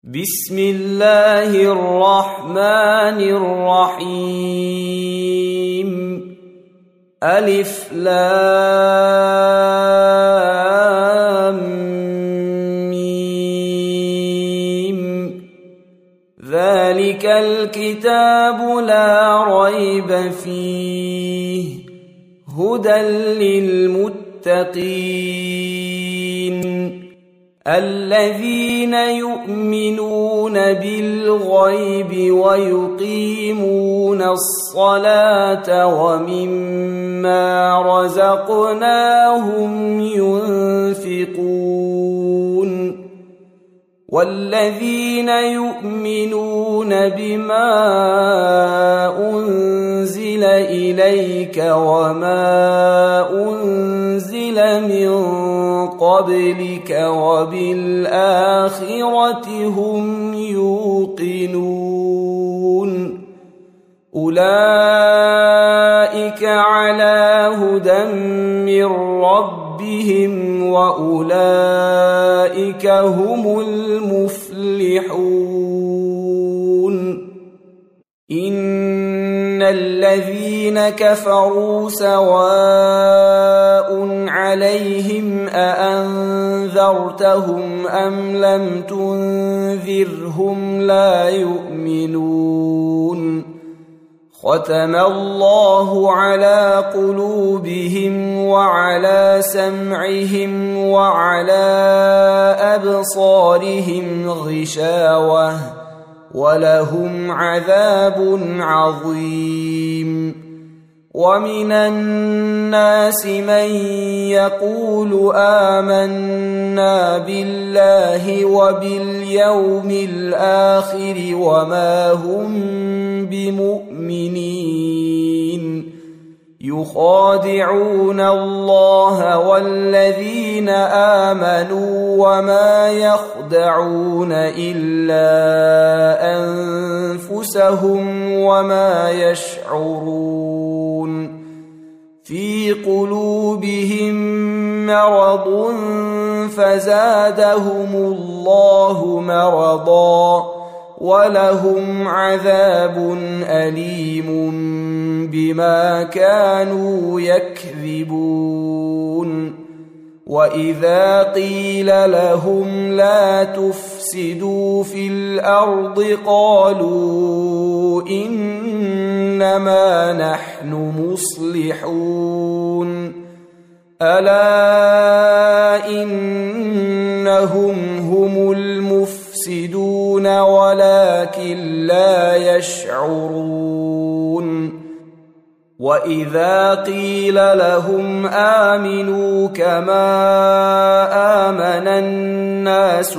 بسم الله الرحمن الرحيم. ألف لام ميم. ذلك الكتاب لا ريب فيه هدى للمتقين الذين يؤمنون بالغيب ويقيمون الصلاة ومما رزقناهم ينفقون والذين يؤمنون بما أنزل إليك وما أنزل من قبلك وبالآخرة هم يوقنون أولئك على هدى من ربهم وأولئك هم المفلحون. إن الذين كفروا سواء عليهم أأنذرتهم أم لم تنذرهم لا يؤمنون. ختم الله على قلوبهم وعلى سمعهم وعلى أبصارهم غشاوة ولهم عذاب عظيم. ومن الناس من يقول آمنا بالله وباليوم الآخر وما هم بمؤمنين يخادعون الله والذين آمنوا وما يخدعون إلا أنفسهم وما يشعرون. في قلوبهم مرض فزادهم الله مرضا ولهم عذاب أليم بما كانوا يكذبون. وإذا قيل لهم لا تفسدوا في الأرض قالوا إنما نحن مصلحون ألا إنهم هم المفسدون ولكن لا يشعرون. وإذا قيل لهم آمنوا كما آمن الناس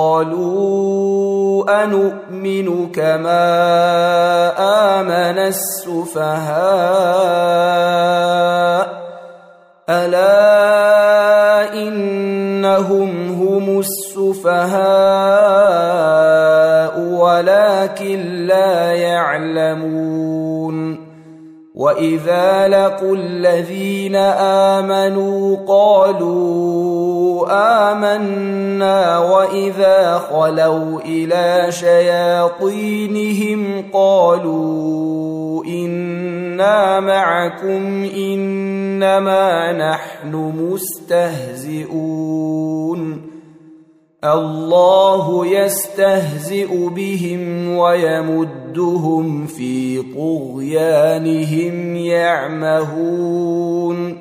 قالوا أنؤمن كما آمن السفهاء ألا إنهم هم السفهاء ولكن لا يعلمون. وإذا لقوا الذين آمنوا قالوا آمنا وإذا خلوا إلى شياطينهم قالوا إنا معكم إنما نحن مستهزئون. الله يستهزئ بهم ويمدهم في طغيانهم يعمهون.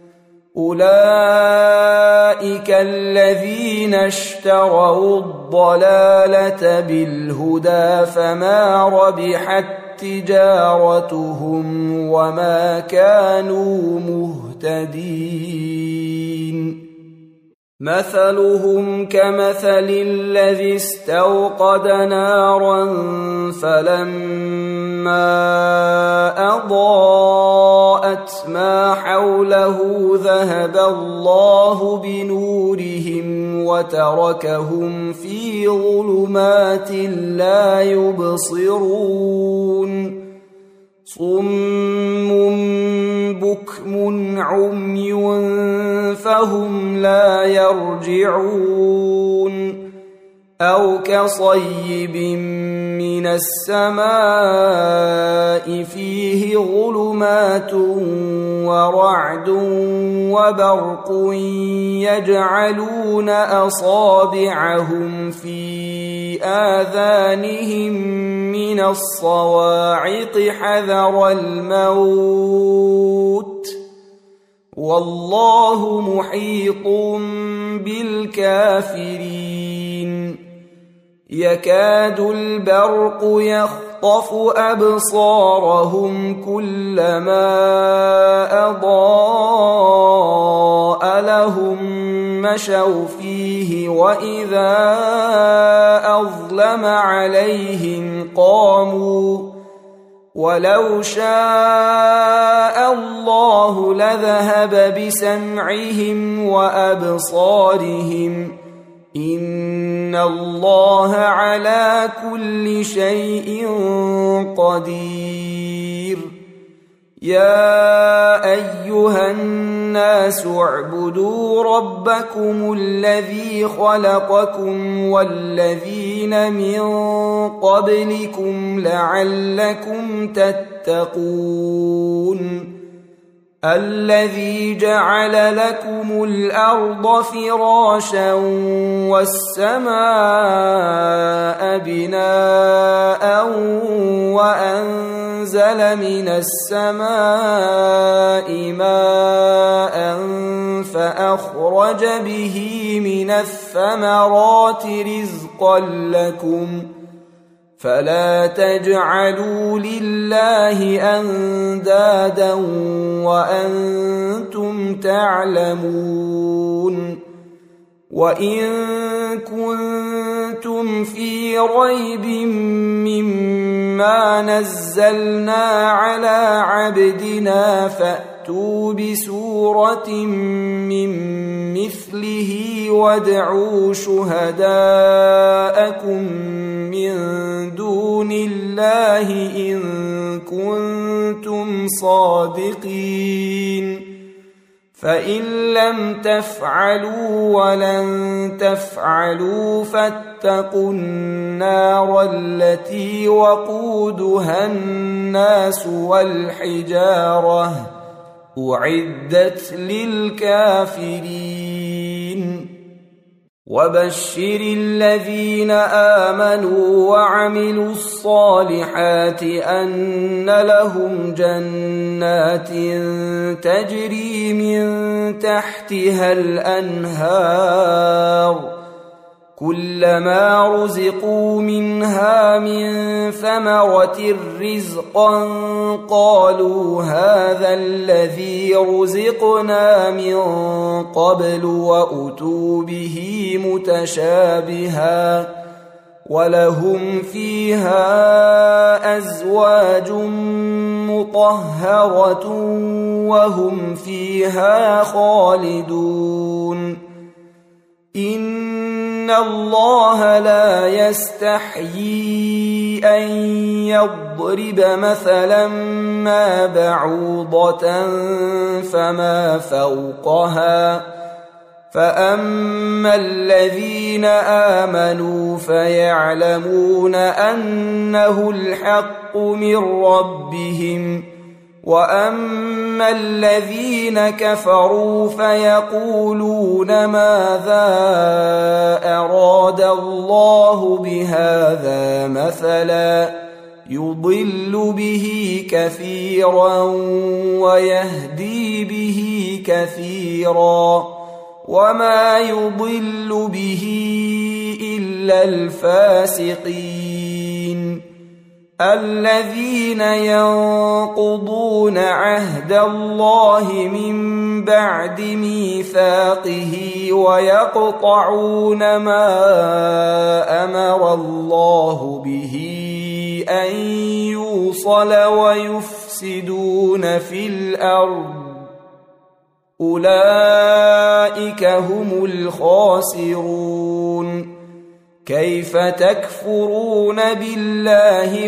أولئك الذين اشتروا الضلالة بالهدى فما ربحت تجارتهم وما كانوا مهتدين. مثلهم كمثل الذي استوقد نارا فلما أضاءت ما حوله ذهب الله بنورهم وتركهم في ظلمات لا يبصرون. صم بكم عمي فهم لا يرجعون. أو كصيب من السماء فيه ظلمات ورعد وبرق يجعلون أصابعهم في آذانهم من الصواعق حذر الموت والله محيط بالكافرين يكاد البرق يخطف أبصارهم كلما أضاء لهم مشوا فيه وإذا أظلم عليهم قاموا ولو شاء الله لذهب بسمعهم وأبصارهم إن الله على كل شيء قدير يا أيها الناس اعبدوا ربكم الذي خلقكم والذين من قبلكم لعلكم تتقون الذي جعل لكم الأرض فراشا والسماء بناء وأنزل من السماء ماء فأخرج به من الثمرات رزقا لكم فلا تجعلوا لله أندادا وأنتم تعلمون وإن كنتم في ريب مما نزلنا على عبدنا فأتوا بسورة من مثله وادعوا شهداءكم من دون الله إن كنتم صادقين فإن لم تفعلوا ولن تفعلوا فاتقوا النار التي وقودها الناس والحجارة أعدت للكافرين وبشر الذين آمنوا وعملوا الصالحات أن لهم جنات تجري من تحتها الأنهار كلما رزقوا منها من ثمرة رزقا قالوا هذا الذي رزقنا من قبل وأتوا به متشابها ولهم فيها أزواج مطهرة وهم فيها خالدون إن الله لا يستحيي أن يضرب مثلا ما بعوضة فما فوقها فأما الذين آمنوا فيعلمون أنه الحق من ربهم وأما الذين كفروا فيقولون ماذا أراد الله بهذا مثلا يضل به كثيرا ويهدي به كثيرا وما يضل به إلا الفاسقين الذين ينقضون عهد الله من بعد ميثاقه ويقطعون ما أمر الله به أن يوصل ويفسدون في الأرض أولئك هم الخاسرون كيف تكفرون بالله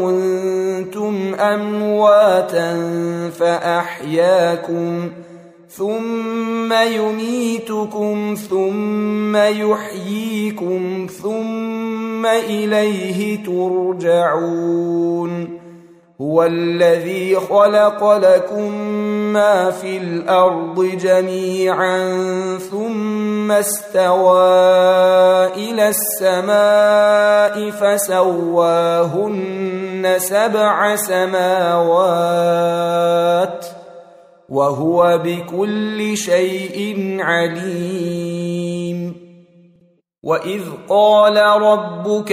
وكنتم أمواتا فأحياكم ثم يميتكم ثم يحييكم ثم إليه ترجعون هو الذي خلق لكم ما في الأرض جميعا ثم استوى إلى السماء فسواهن 7 سماوات وهو بكل شيء عليم وإذ قال ربك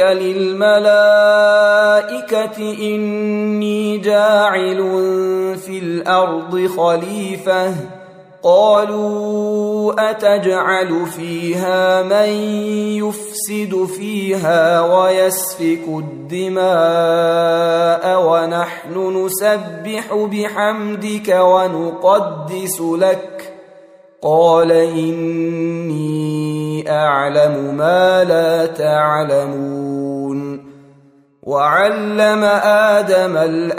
للملائكة إني جاعل في الأرض خليفة قالوا أتجعل فيها من يفسد فيها ويسفك الدماء ونحن نسبح بحمدك ونقدس لك قال إني أعلم ما لا تعلمون وعلم آدم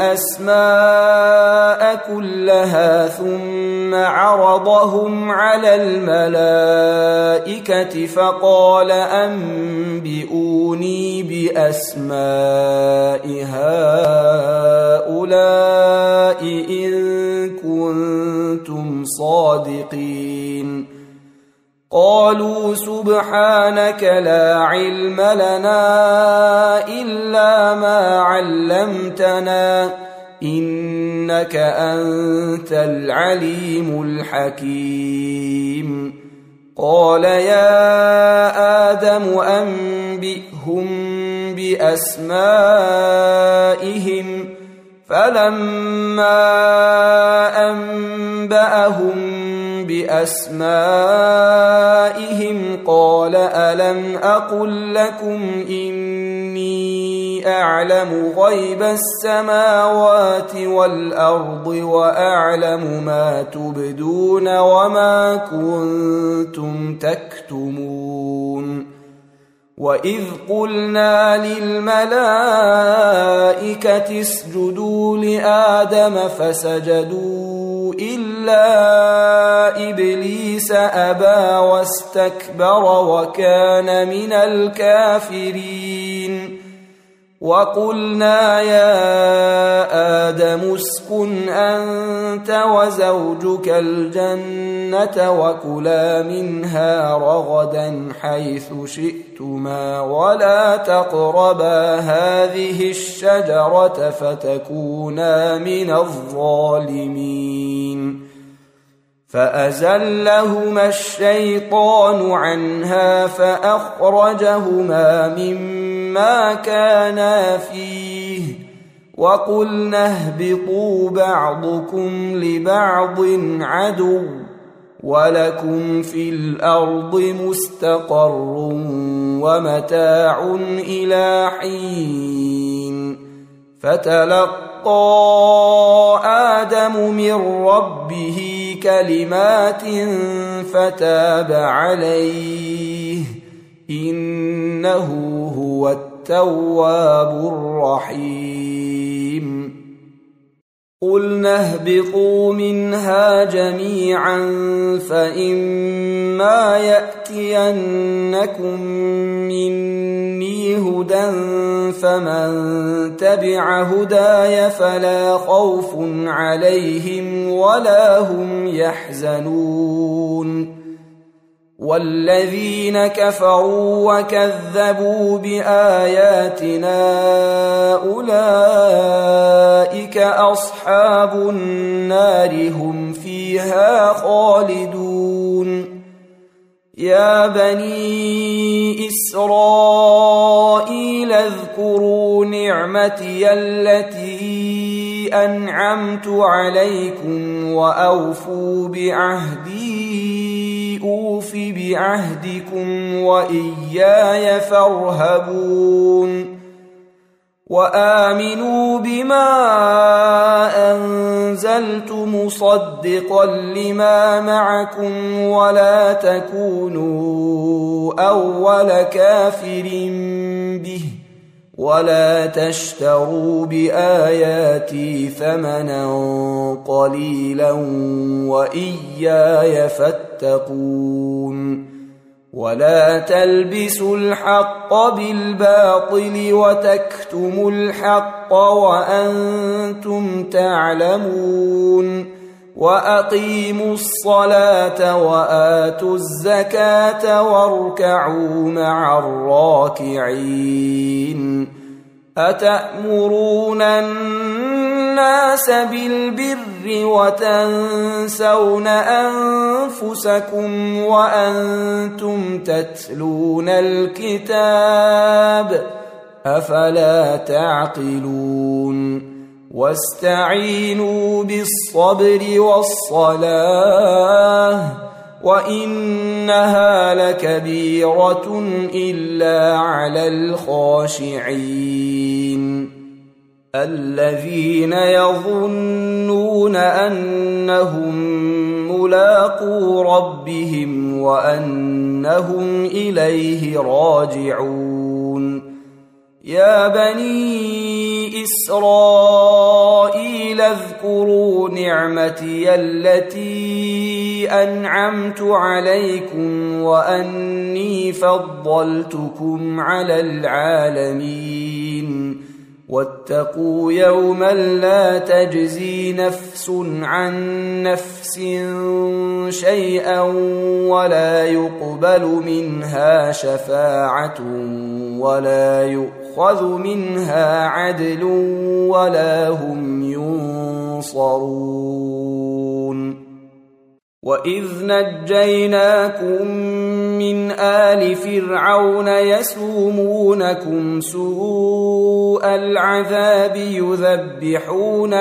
الأسماء كلها ثم عرضهم على الملائكة فقال أنبئوني بأسماء هؤلاء إن كنتم صادقين قالوا سبحانك لا علم لنا إلا ما علمتنا إنك أنت العليم الحكيم قال يا آدم أنبئهم بأسمائهم فلما أنبأهم بأسمائهم قال ألم أقل لكم إني أعلم غيب السماوات والأرض وأعلم ما تبدون وما كنتم تكتمون وإذ قلنا للملائكة اسجدوا لآدم فسجدوا إلا إبليس أبى واستكبر وكان من الكافرين وقلنا يا آدم اسكن أنت وزوجك الجنة وكلا منها رغدا حيث شئتما ولا تقربا هذه الشجرة فتكونا من الظالمين فأزلهما الشيطان عنها فأخرجهما مما كانا فيه وقلنا اهبطوا بعضكم لبعض عدو ولكم في الأرض مستقر ومتاع إلى حين فتلقى آدم من ربه كلمات فتاب عليه إنه هو التواب الرحيم قلنا اهبطوا منها جميعا فإما يأتينكم مني هدى فمن تبع هداي فلا خوف عليهم ولا هم يحزنون والذين كفروا وكذبوا بآياتنا أولئك أصحاب النار هم فيها خالدون يا بني إسرائيل اذكروا نعمتي التي أنعمت عليكم وأوفوا بعهدي أوف بعهدكم وإياي فارهبون وآمنوا بما أنزلت مصدقا لما معكم ولا تكونوا أول كافر به ولا تشتروا بآياتي ثمنا قليلا وإياي فاتقون ولا تلبسوا الحق بالباطل وتكتموا الحق وأنتم تعلمون وأقيموا الصلاة وآتوا الزكاة واركعوا مع الراكعين أتأمرون الناس بالبر وتنسون أنفسكم وأنتم تتلون الكتاب أفلا تعقلون واستعينوا بالصبر والصلاة وإنها لكبيرة إلا على الخاشعين الذين يظنون أنهم ملاقو ربهم وأنهم إليه راجعون يا بني إسرائيل اذكروا نعمتي التي أنعمت عليكم وأني فضلتكم على العالمين واتقوا يوما لا تجزي نفس عن نفس شيئا ولا يقبل منها شفاعة ولا يؤخذ منها عدل ولا هم ينصرون وإذ نجيناكم من آل فرعون يسومونكم سوء العذاب يذبحون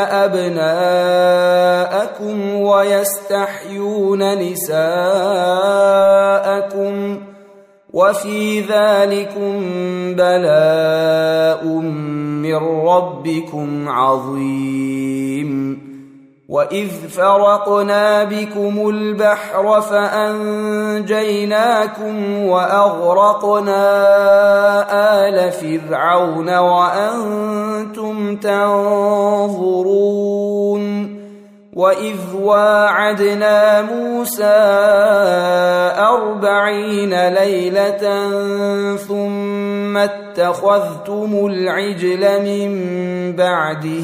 أبناءكم ويستحيون نساءكم وفي ذلكم بلاء من ربكم عظيم وإذ فرقنا بكم البحر فأنجيناكم وأغرقنا آل فرعون وأنتم تنظرون وإذ واعدنا موسى 40 ليلة ثم اتخذتم العجل من بعده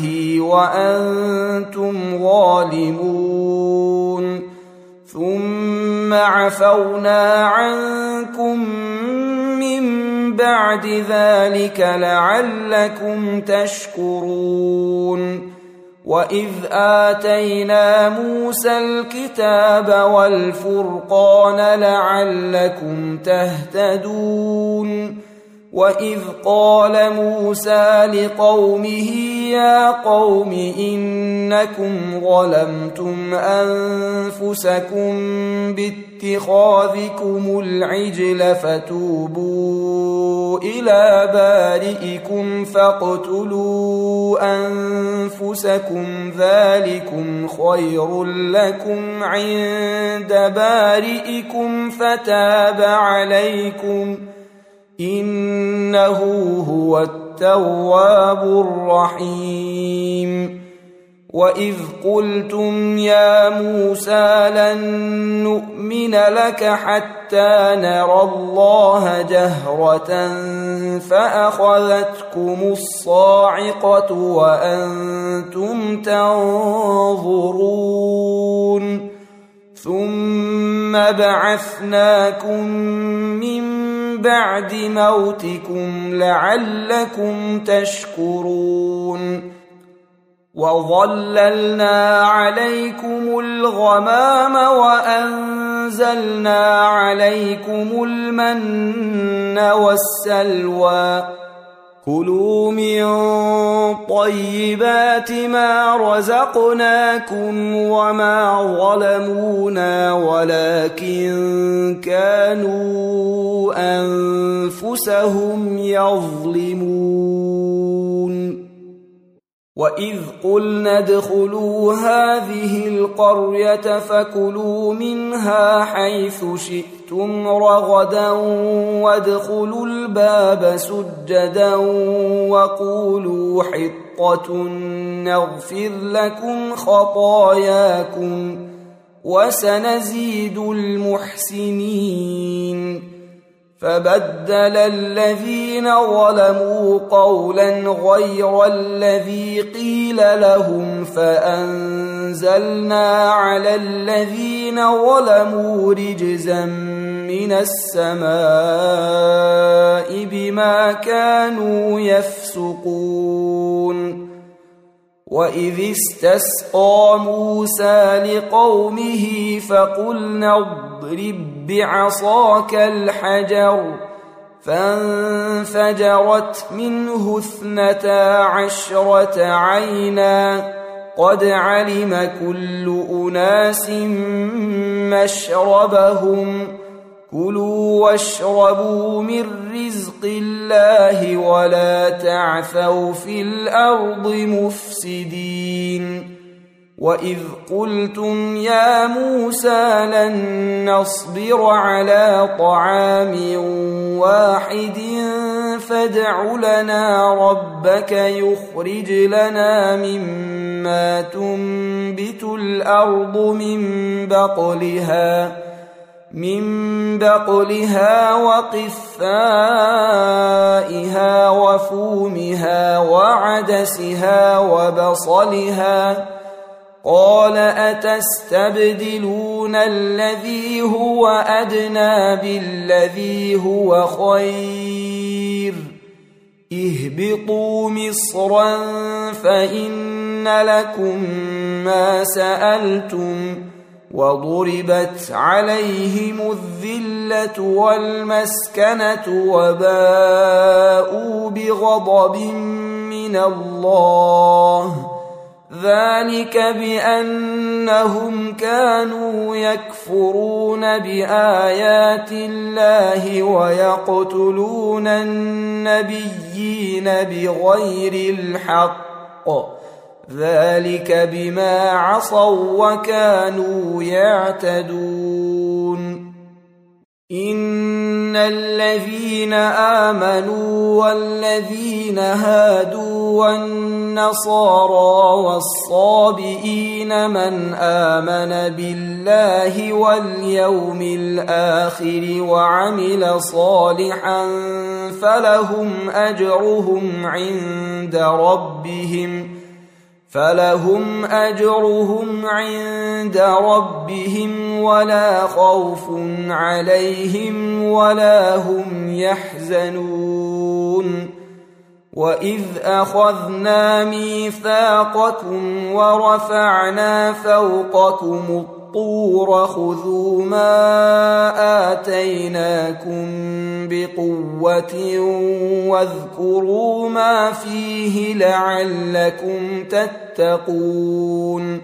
وأنتم ظالمون ثم عفونا عنكم من بعد ذلك لعلكم تشكرون وإذ آتينا موسى الكتاب والفرقان لعلكم تهتدون وإذ قال موسى لقومه يا قوم إنكم ظلمتم أنفسكم باتخاذكم العجل فتوبوا إلى بارئكم فاقتلوا أنفسكم ذلكم خير لكم عند بارئكم فتاب عليكم إنه هو التواب الرحيم وإذ قلتم يا موسى لن نؤمن لك حتى نرى الله جهرة فأخذتكم الصاعقة وأنتم تنظرون ثم بعثناكم من بعد موتكم لعلكم تشكرون وظللنا عليكم الغمام وأنزلنا عليكم المن والسلوى كلوا من طيبات ما رزقناكم وما ظلمونا ولكن كانوا أنفسهم يظلمون وإذ قلنا ادخلوا هذه القرية فكلوا منها حيث شئتم رغدا وادخلوا الباب سجدا وقولوا حطة نغفر لكم خطاياكم وسنزيد المحسنين. فبدل الذين ظلموا قولا غير الذي قيل لهم فأنزلنا على الذين ظلموا رجزا من السماء بما كانوا يفسقون. وإذ استسقى موسى لقومه فقلنا اضرب بعصاك الحجر فانفجرت منه 12 عينا قد علم كل أناس مشربهم كلوا واشربوا من رزق الله ولا تعثوا في الأرض مفسدين. وإذ قلتم يا موسى لن نصبر على طعام واحد فادع لنا ربك يخرج لنا مما تنبت الأرض من بقلها وقثائها وفومها وعدسها وبصلها قال أتستبدلون الذي هو أدنى بالذي هو خير اهبطوا مصرا فإن لكم ما سألتم وضربت عليهم الذلة والمسكنة وباءوا بغضب من الله ذلك بأنهم كانوا يكفرون بآيات الله ويقتلون النبيين بغير الحق ذلك بما عصوا وكانوا يعتدون. إن الذين آمنوا والذين هادوا والنصارى والصابئين من آمن بالله واليوم الآخر وعمل صالحا فلهم أجرهم عند ربهم ولا خوف عليهم ولا هم يحزنون. وإذ أخذنا ميثاقكم ورفعنا فوقكم الطور خذوا ما آتيناكم بقوة واذكروا ما فيه لعلكم تتقون.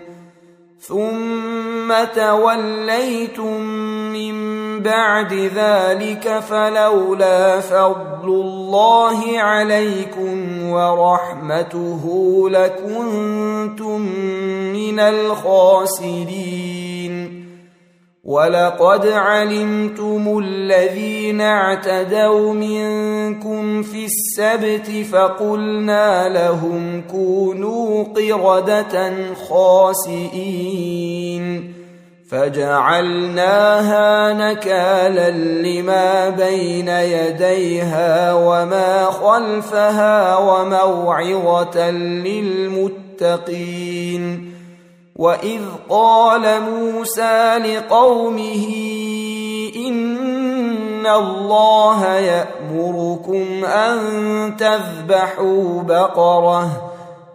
ثم توليتم من بعد ذلك فلولا فضل الله عليكم ورحمته لكنتم من الخاسرين. ولقد علمتم الذين اعتدوا منكم في السبت فقلنا لهم كونوا قردة خاسئين فجعلناها نكالا لما بين يديها وما خلفها وموعظة للمتقين. وإذ قال موسى لقومه إن الله يأمركم أن تذبحوا بقرة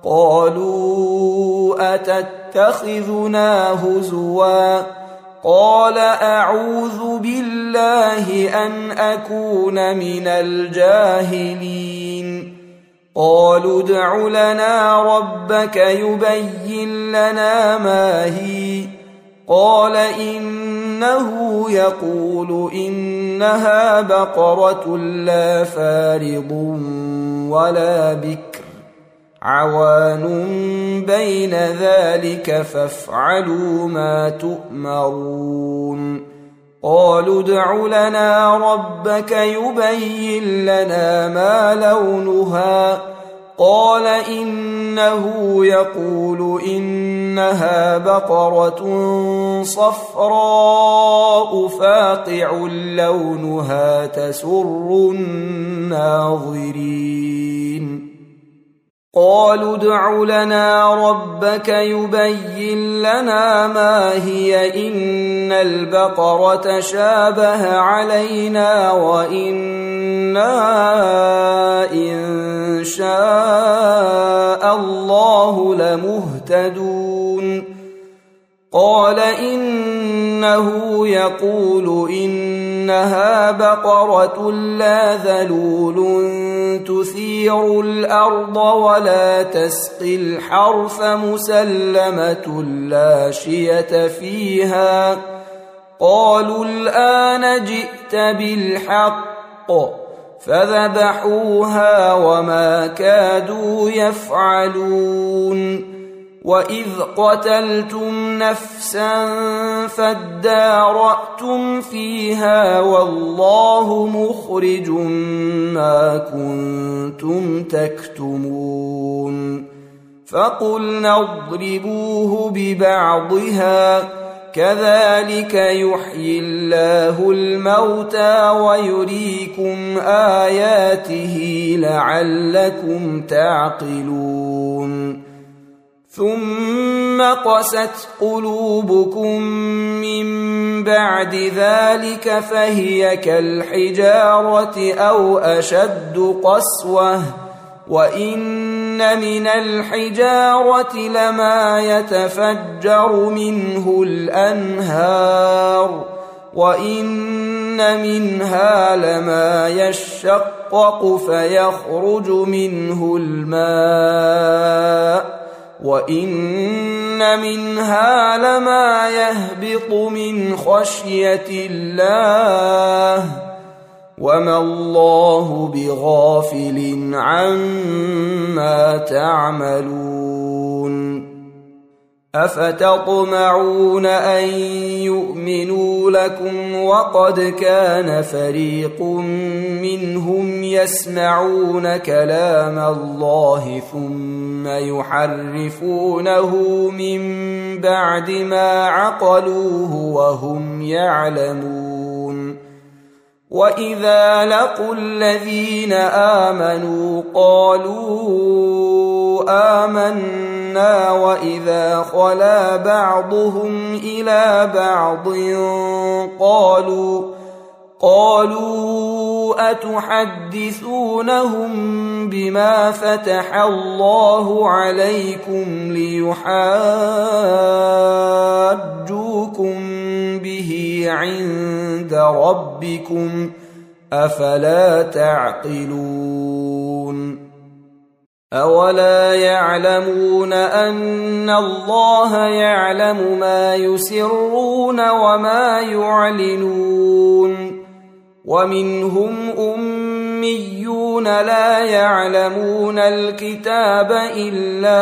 قالوا أتتخذنا هزوا قال أعوذ بالله أن أكون من الجاهلين. قالوا ادع لنا ربك يبين لنا ما هي قال إنه يقول إنها بقرة لا فارض ولا بكر عوان بين ذلك فافعلوا ما تؤمرون قالوا ادع لنا ربك يبين لنا ما لونها قال إنه يقول إنها بقرة صفراء فاقع لونها تسر الناظرين قالوا ادع لنا ربك يبين لنا ما هي إن البقرة شابه علينا وإنا إن شاء الله لمهتدون قال إنه يقول إنها بقرة لا ذلول تثير الأرض ولا تسقي الحرث مسلمة لا شية فيها قالوا الآن جئت بالحق فذبحوها وما كادوا يفعلون وإذ قتلتم نفسا فادارأتم فيها والله مخرج ما كنتم تكتمون فقلنا اضربوه ببعضها كذلك يحيي الله الموتى ويريكم آياته لعلكم تعقلون ثم قست قلوبكم من بعد ذلك فهي كالحجارة أو أشد قسوة وإن من الحجارة لما يتفجر منه الأنهار وإن منها لما يشقق فيخرج منه الماء وإن منها لما يهبط من خشية الله وما الله بغافل عما تعملون أفتطمعون أن يؤمنوا لكم وقد كان فريق منهم يسمعون كلام الله ثم يحرفونه من بعد ما عقلوه وهم يعلمون وإذا لقوا الذين آمنوا قالوا آمنا وإذا خلا بعضهم إلى بعض قالوا أتحدثونهم بما فتح الله عليكم ليحاجوكم به عند ربكم أفلا تعقلون أولا يعلمون أن الله يعلم ما يسرون وما يعلنون ومنهم أميون لا يعلمون الكتاب إلا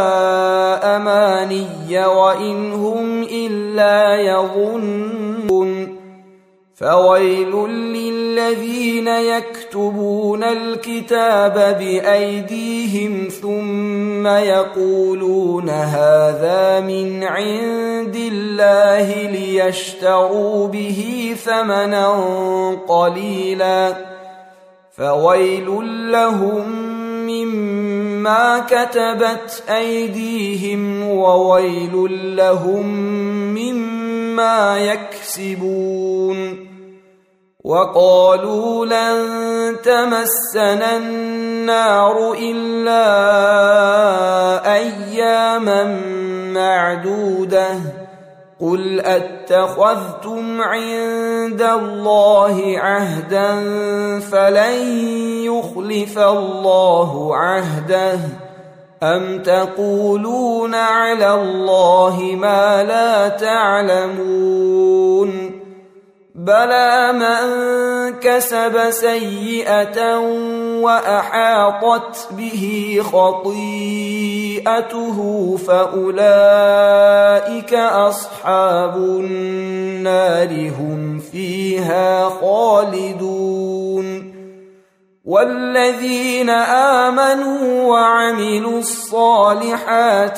أماني وإن هم إلا يظنون فويل للذين يكتبون الكتاب بأيديهم ثم يقولون هذا من عند الله ليشتروا به ثمنا قليلا فويل لهم مما كتبت أيديهم وويل لهم مما يكسبون وقالوا لن تمسنا النار إلا أياما معدودة قل أتخذتم عند الله عهدا فلن يخلف الله عهده أم تقولون على الله ما لا تعلمون بلى من كسب سيئة وأحاطت به خطيئته فأولئك أصحاب النار هم فيها خالدون والذين آمنوا وعملوا الصالحات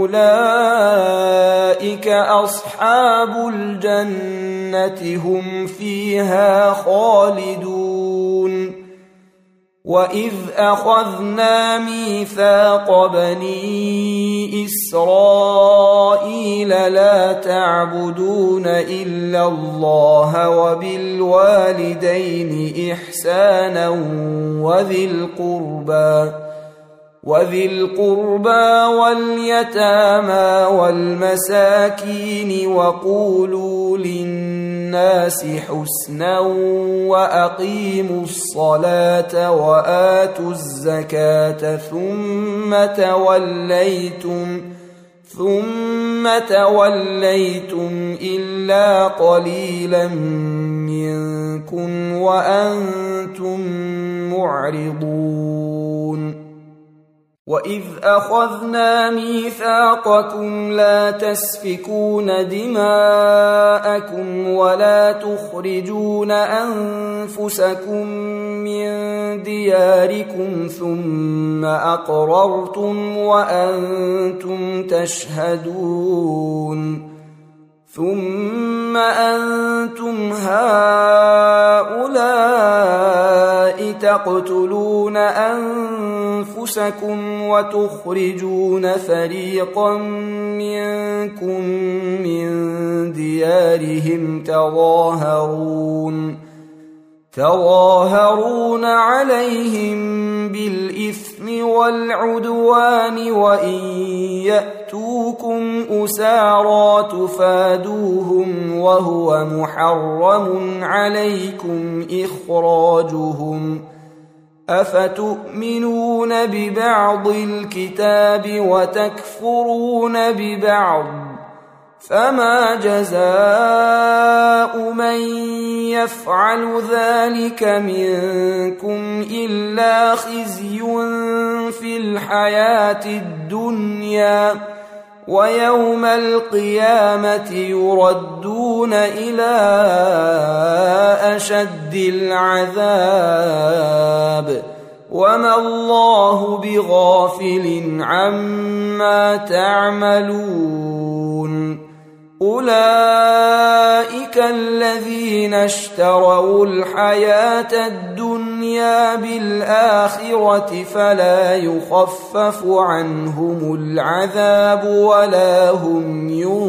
أولئك أصحاب الجنة هم فيها خالدون وإذ أخذنا ميثاق بني إسرائيل لا تعبدون إلا الله وبالوالدين إحسانا وذي القربى واليتامى والمساكين وقولوا للناس حسنا وأقيموا الصلاة وآتوا الزكاة ثم توليتم إلا قليلا منكم وأنتم معرضون وإذ أخذنا ميثاقكم لا تسفكون دماءكم ولا تخرجون أنفسكم من دياركم ثم أقررتم وأنتم تشهدون ثم أنتم هؤلاء تقتلون أنفسكم وتخرجون فريقا منكم من ديارهم تظاهرون عليهم بالإثم والعدوان وإن يأتوكم أسارى تفادوهم وهو محرم عليكم إخراجهم أفتؤمنون ببعض الكتاب وتكفرون ببعض فما جزاء من يفعل ذلك منكم إلا خزي في الحياة الدنيا ويوم القيامة يردون إلى أشد العذاب وما الله بغافل عما تعملون أولئك الذين اشتروا الحياة الدنيا بالآخرة فلا يخفف عنهم العذاب ولا هم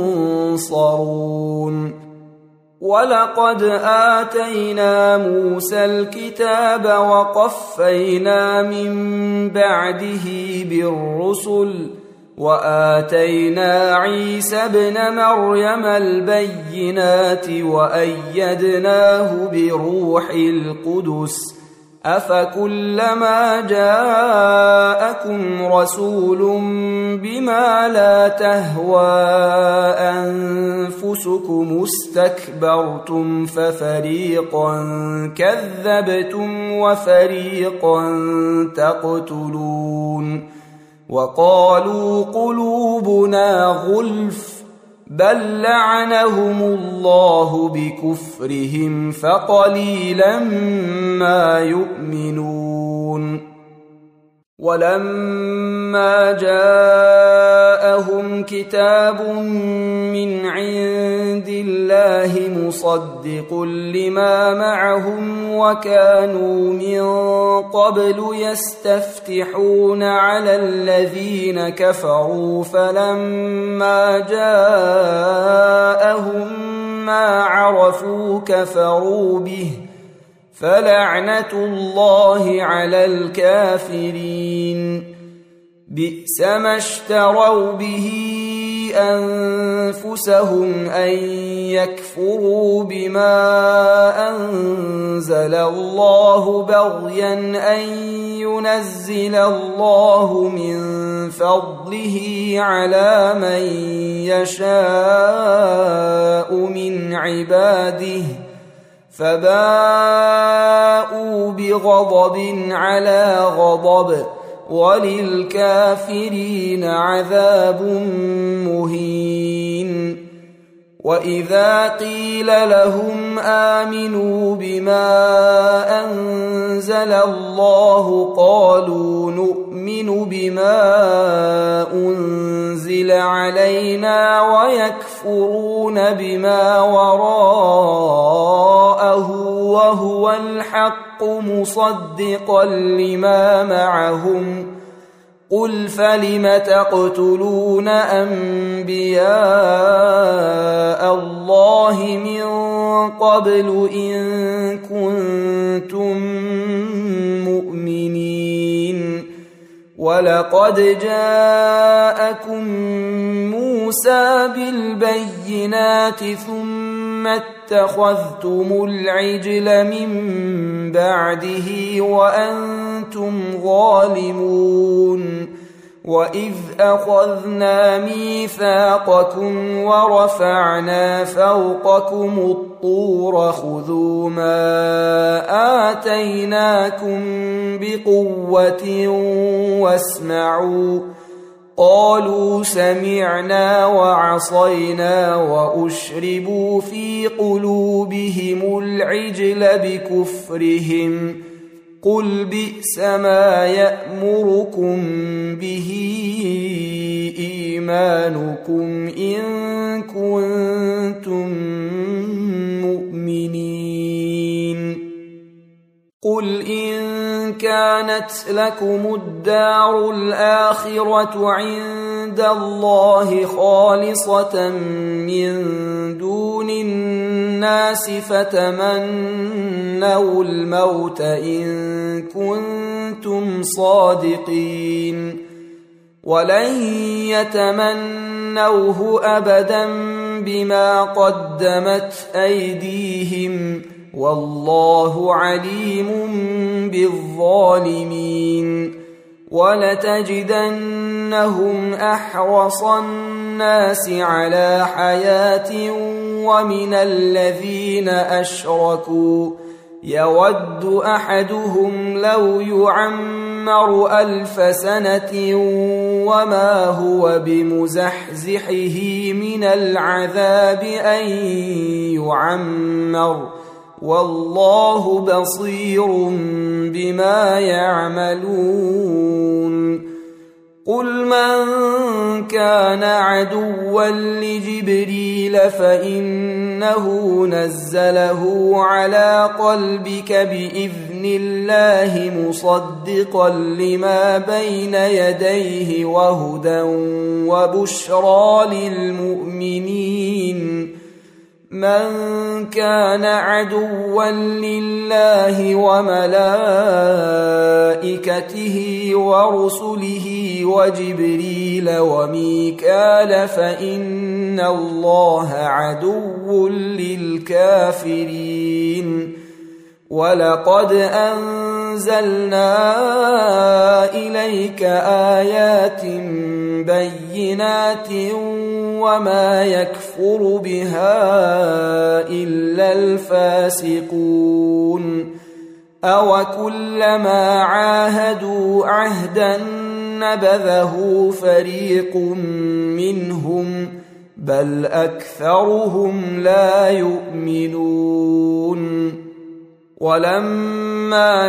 ينصرون ولقد آتينا موسى الكتاب وقفينا من بعده بالرسل وآتينا عيسى ابن مريم البينات وأيدناه بروح القدس أفكلما جاءكم رسول بما لا تهوى أنفسكم استكبرتم ففريقا كذبتم وفريقا تقتلون وقالوا قلوبنا غلف بل لعنهم الله بكفرهم فقليلا ما يؤمنون ولما جاءهم كتاب من عند الله مصدق لما معهم وكانوا من قبل يستفتحون على الذين كفروا فلما جاءهم ما عرفوا كفروا به فلعنة الله على الكافرين بئس ما اشتروا به أنفسهم أن يكفروا بما أنزل الله بغيا أن ينزل الله من فضله على من يشاء من عباده فباءوا بغضب على غضب وللكافرين عذاب مهين. وإذا قيل لهم آمنوا بما أنزل الله قالوا نؤمن بما أنزل علينا ويكفرون بما وراءه وهو الحق مصدقا لما معهم. قل فلم تقتلون أنبياء الله من قبل إن كنتم مؤمنين. ولقد جاءكم موسى بالبينات ثم اتخذتم العجل من بعده وأنتم ظالمون. وإذ أخذنا ميثاقكم ورفعنا فوقكم الطور خذوا ما آتيناكم بقوة واسمعوا. قالوا سمعنا وعصينا وأشربوا في قلوبهم العجل بكفرهم. قل بئس ما يأمركم به إيمانكم إن كنتم مؤمنين. قل إن كانت لكم الدار الآخرة عند الله خالصة من دون الناس فتمنوا الموت إن كنتم صادقين. ولن يتمنوه أبدا بما قدمت أيديهم والله عليم بالظالمين. ولتجدنهم أحرص الناس على حياة ومن الذين أشركوا يود أحدهم لو يعمر 1000 سنة وما هو بمزحزحه من العذاب أن يعمر والله بصير بما يعملون. قل من كان عدوا لجبريل فإنه نزله على قلبك بإذن الله مصدقا لما بين يديه وهدى وبشرى للمؤمنين. من كان عدوا لله وملائكته ورسله وجبريل وميكال فإن الله عدو للكافرين. ولقد أنزلنا إليك آيات بينات وما يكفر بها إلا الفاسقون. أوكلما عاهدوا عهدا نبذه فريق منهم بل أكثرهم لا يؤمنون. ولما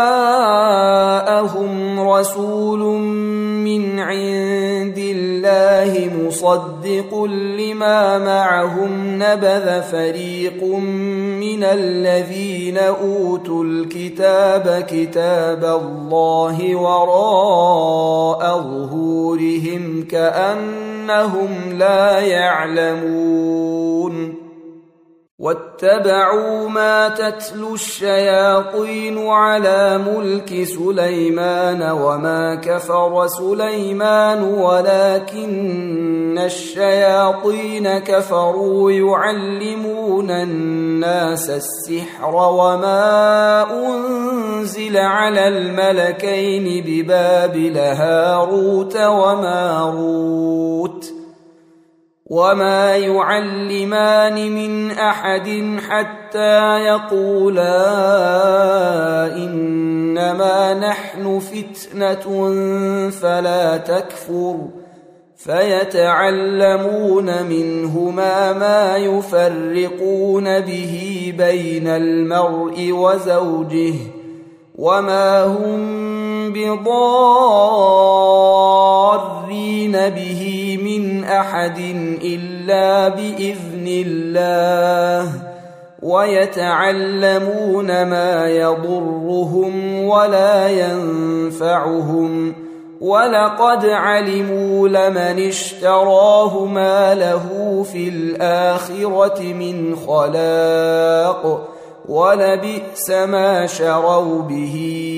جاءهم رسول من عند الله مصدق لما معهم نبذ فريق من الذين أوتوا الكتاب كتاب الله وراء ظهورهم كأنهم لا يعلمون. واتبعوا ما تتلو الشياطين على ملك سليمان وما كفر سليمان ولكن الشياطين كفروا يعلمون الناس السحر وما أنزل على الملكين ببابل هاروت وماروت وما يعلمان من أحد حتى يقولا إنما نحن فتنة فلا تكفر فيتعلمون منهما ما يفرقون به بين المرء وزوجه وما هم بضارين به من أحد إلا بإذن الله ويتعلمون ما يضرهم ولا ينفعهم ولقد علموا لمن اشتراه ما له في الآخرة من خلاق ولبئس ما شروا به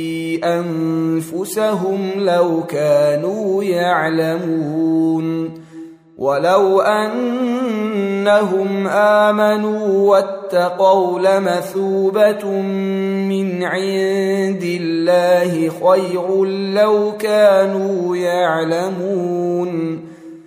أنفسهم لو كانوا يعلمون ولو أنهم آمنوا واتقوا لمثوبة من عند الله خير لو كانوا يعلمون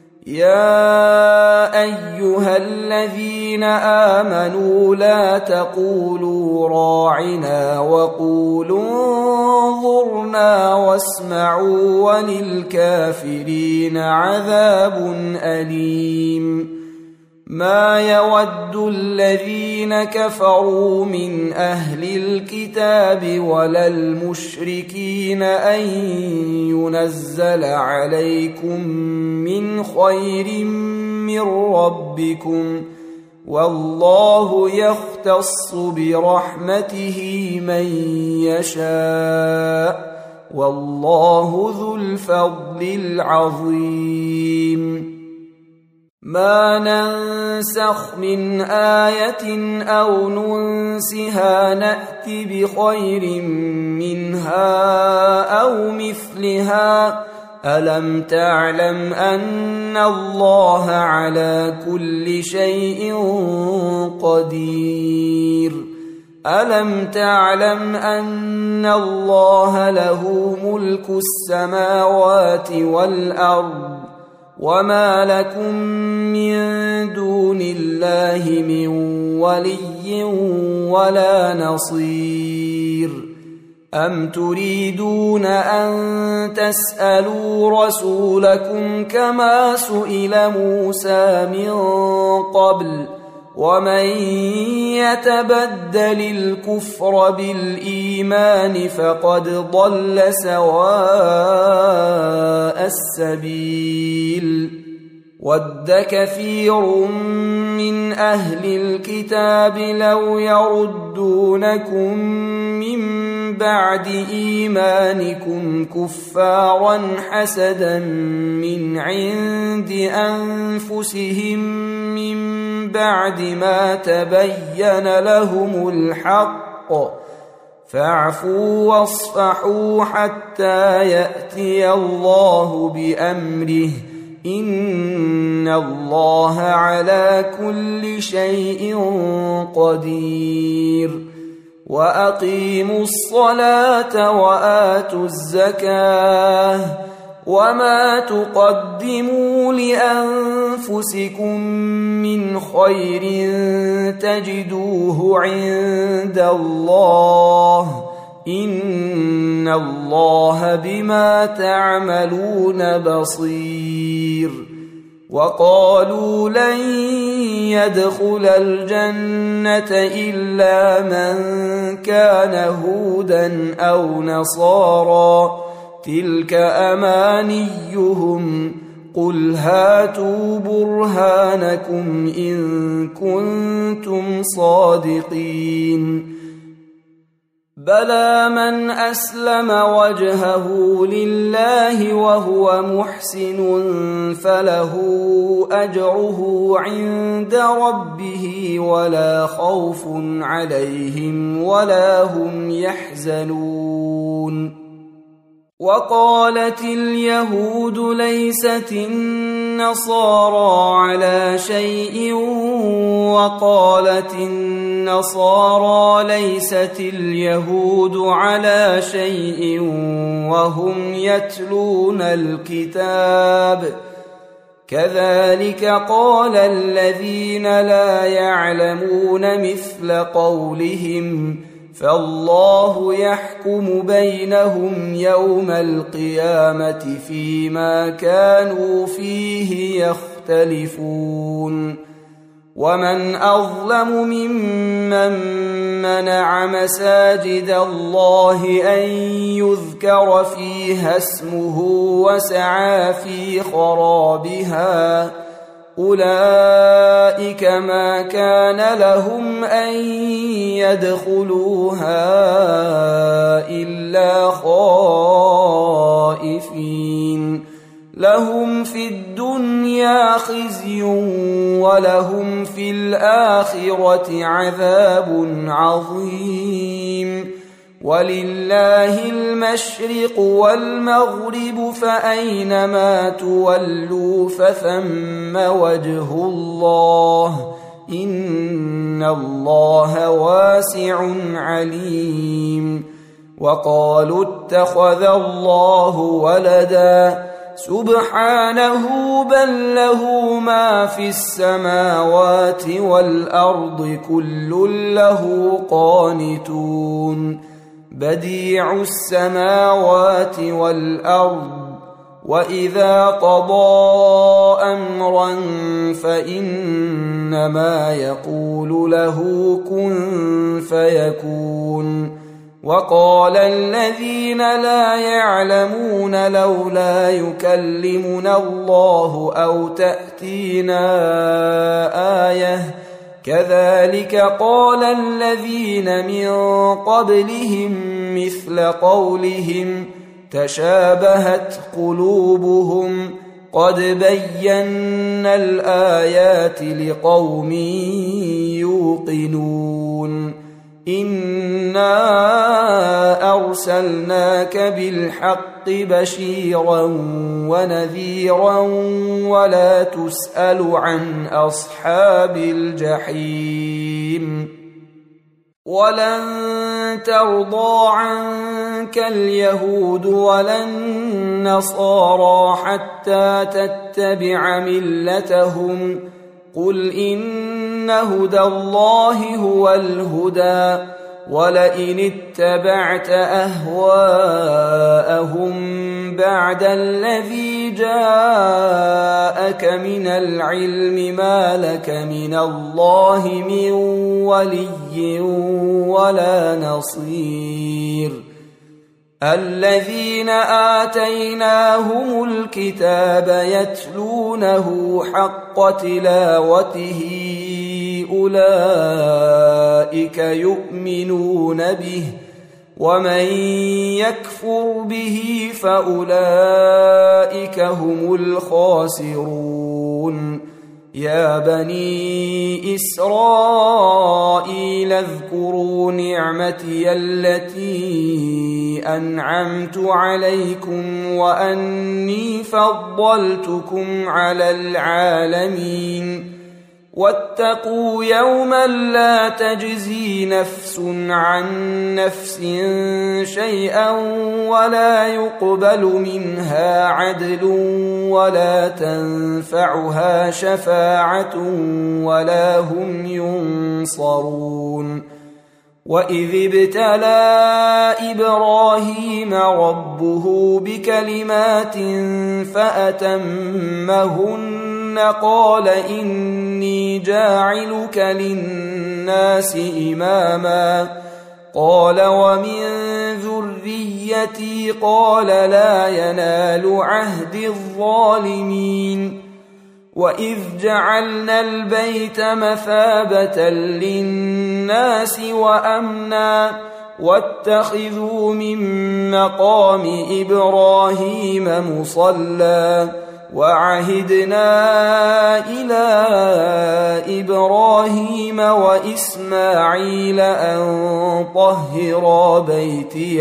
يا أيها الذين آمنوا لا تقولوا راعنا وقولوا انظرنا واسمعوا وللكافرين عذاب أليم ما يود الذين كفروا من أهل الكتاب ولا المشركين أن ينزل عليكم من خير من ربكم والله يختص برحمته من يشاء والله ذو الفضل العظيم ما ننسخ من آية أو ننسها نأت بخير منها أو مثلها ألم تعلم أن الله على كل شيء قدير ألم تعلم أن الله له ملك السماوات والأرض وما لكم من دون الله من ولي ولا نصير أم تريدون أن تسألوا رسولكم كما سئل موسى من قبل ومن يتبدل الكفر بالإيمان فقد ضل سواء السبيل ود كثير من أهل الكتاب لو يردونكم من بعد إيمانكم كفارا حسدا من عند أنفسهم من بعد ما تبين لهم الحق فاعفوا واصفحوا حتى يأتي الله بأمره إن الله على كل شيء قدير وأقيموا الصلاة وآتوا الزكاة وما تقدموا لأنفسكم من خير تجدوه عند الله إن الله بما تعملون بصير وقالوا لن يدخل الجنة إلا من كان هودا أو نصارى تلك أمانيهم قل هاتوا برهانكم إن كنتم صادقين بلى من أسلم وجهه لله وهو محسن فله أجره عند ربه ولا خوف عليهم ولا هم يحزنون وقالت اليهود ليست النصارى على شيء وقالت النصارى ليست اليهود على شيء وهم يتلون الكتاب كذلك قال الذين لا يعلمون مثل قولهم فالله يحكم بينهم يوم القيامة فيما كانوا فيه يختلفون ومن أظلم ممن منع مساجد الله أن يذكر فيها اسمه وسعى في خرابها أولئك ما كان لهم أن يدخلوها إلا خائفين لهم في الدنيا خزي ولهم في الآخرة عذاب عظيم ولله المشرق والمغرب فأينما تولوا فثم وجه الله إن الله واسع عليم وقالوا اتخذ الله ولدا سبحانه بل له ما في السماوات والأرض كل له قانتون بديع السماوات والأرض وإذا قضى أمرا فإنما يقول له كن فيكون وقال الذين لا يعلمون لولا يكلمنا الله أو تأتينا آية كذلك قال الذين من قبلهم مثل قولهم تشابهت قلوبهم قد بينا الآيات لقوم يوقنون إنا أرسلناك بالحق بشيرا ونذيرا ولا تسأل عن أصحاب الجحيم ولن ترضى عنك اليهود ولا النصارى حتى تتبع ملتهم قل إن هدى الله هو الهدى ولئن اتبعت أهواءهم بعد الذي جاءك من العلم ما لك من الله من ولي ولا نصير الذين آتيناهم الكتاب يتلونه حق تلاوته أولئك يؤمنون به ومن يكفر به فأولئك هم الخاسرون يا بني إسرائيل اذكروا نعمتي التي أنعمت عليكم وأني فضلتكم على العالمين واتقوا يوما لا تجزي نفس عن نفس شيئا ولا يقبل منها عدل ولا تنفعها شفاعة ولا هم ينصرون وإذ ابتلى إبراهيم ربه بكلمات فأتمهن قال إني جاعلك للناس إماما قال ومن ذريتي قال لا ينال عهد الظالمين وإذ جعلنا البيت مثابة للناس وأمنا واتخذوا من مقام إبراهيم مصلى وعهدنا إلى إبراهيم وإسماعيل أن طهرا بيتي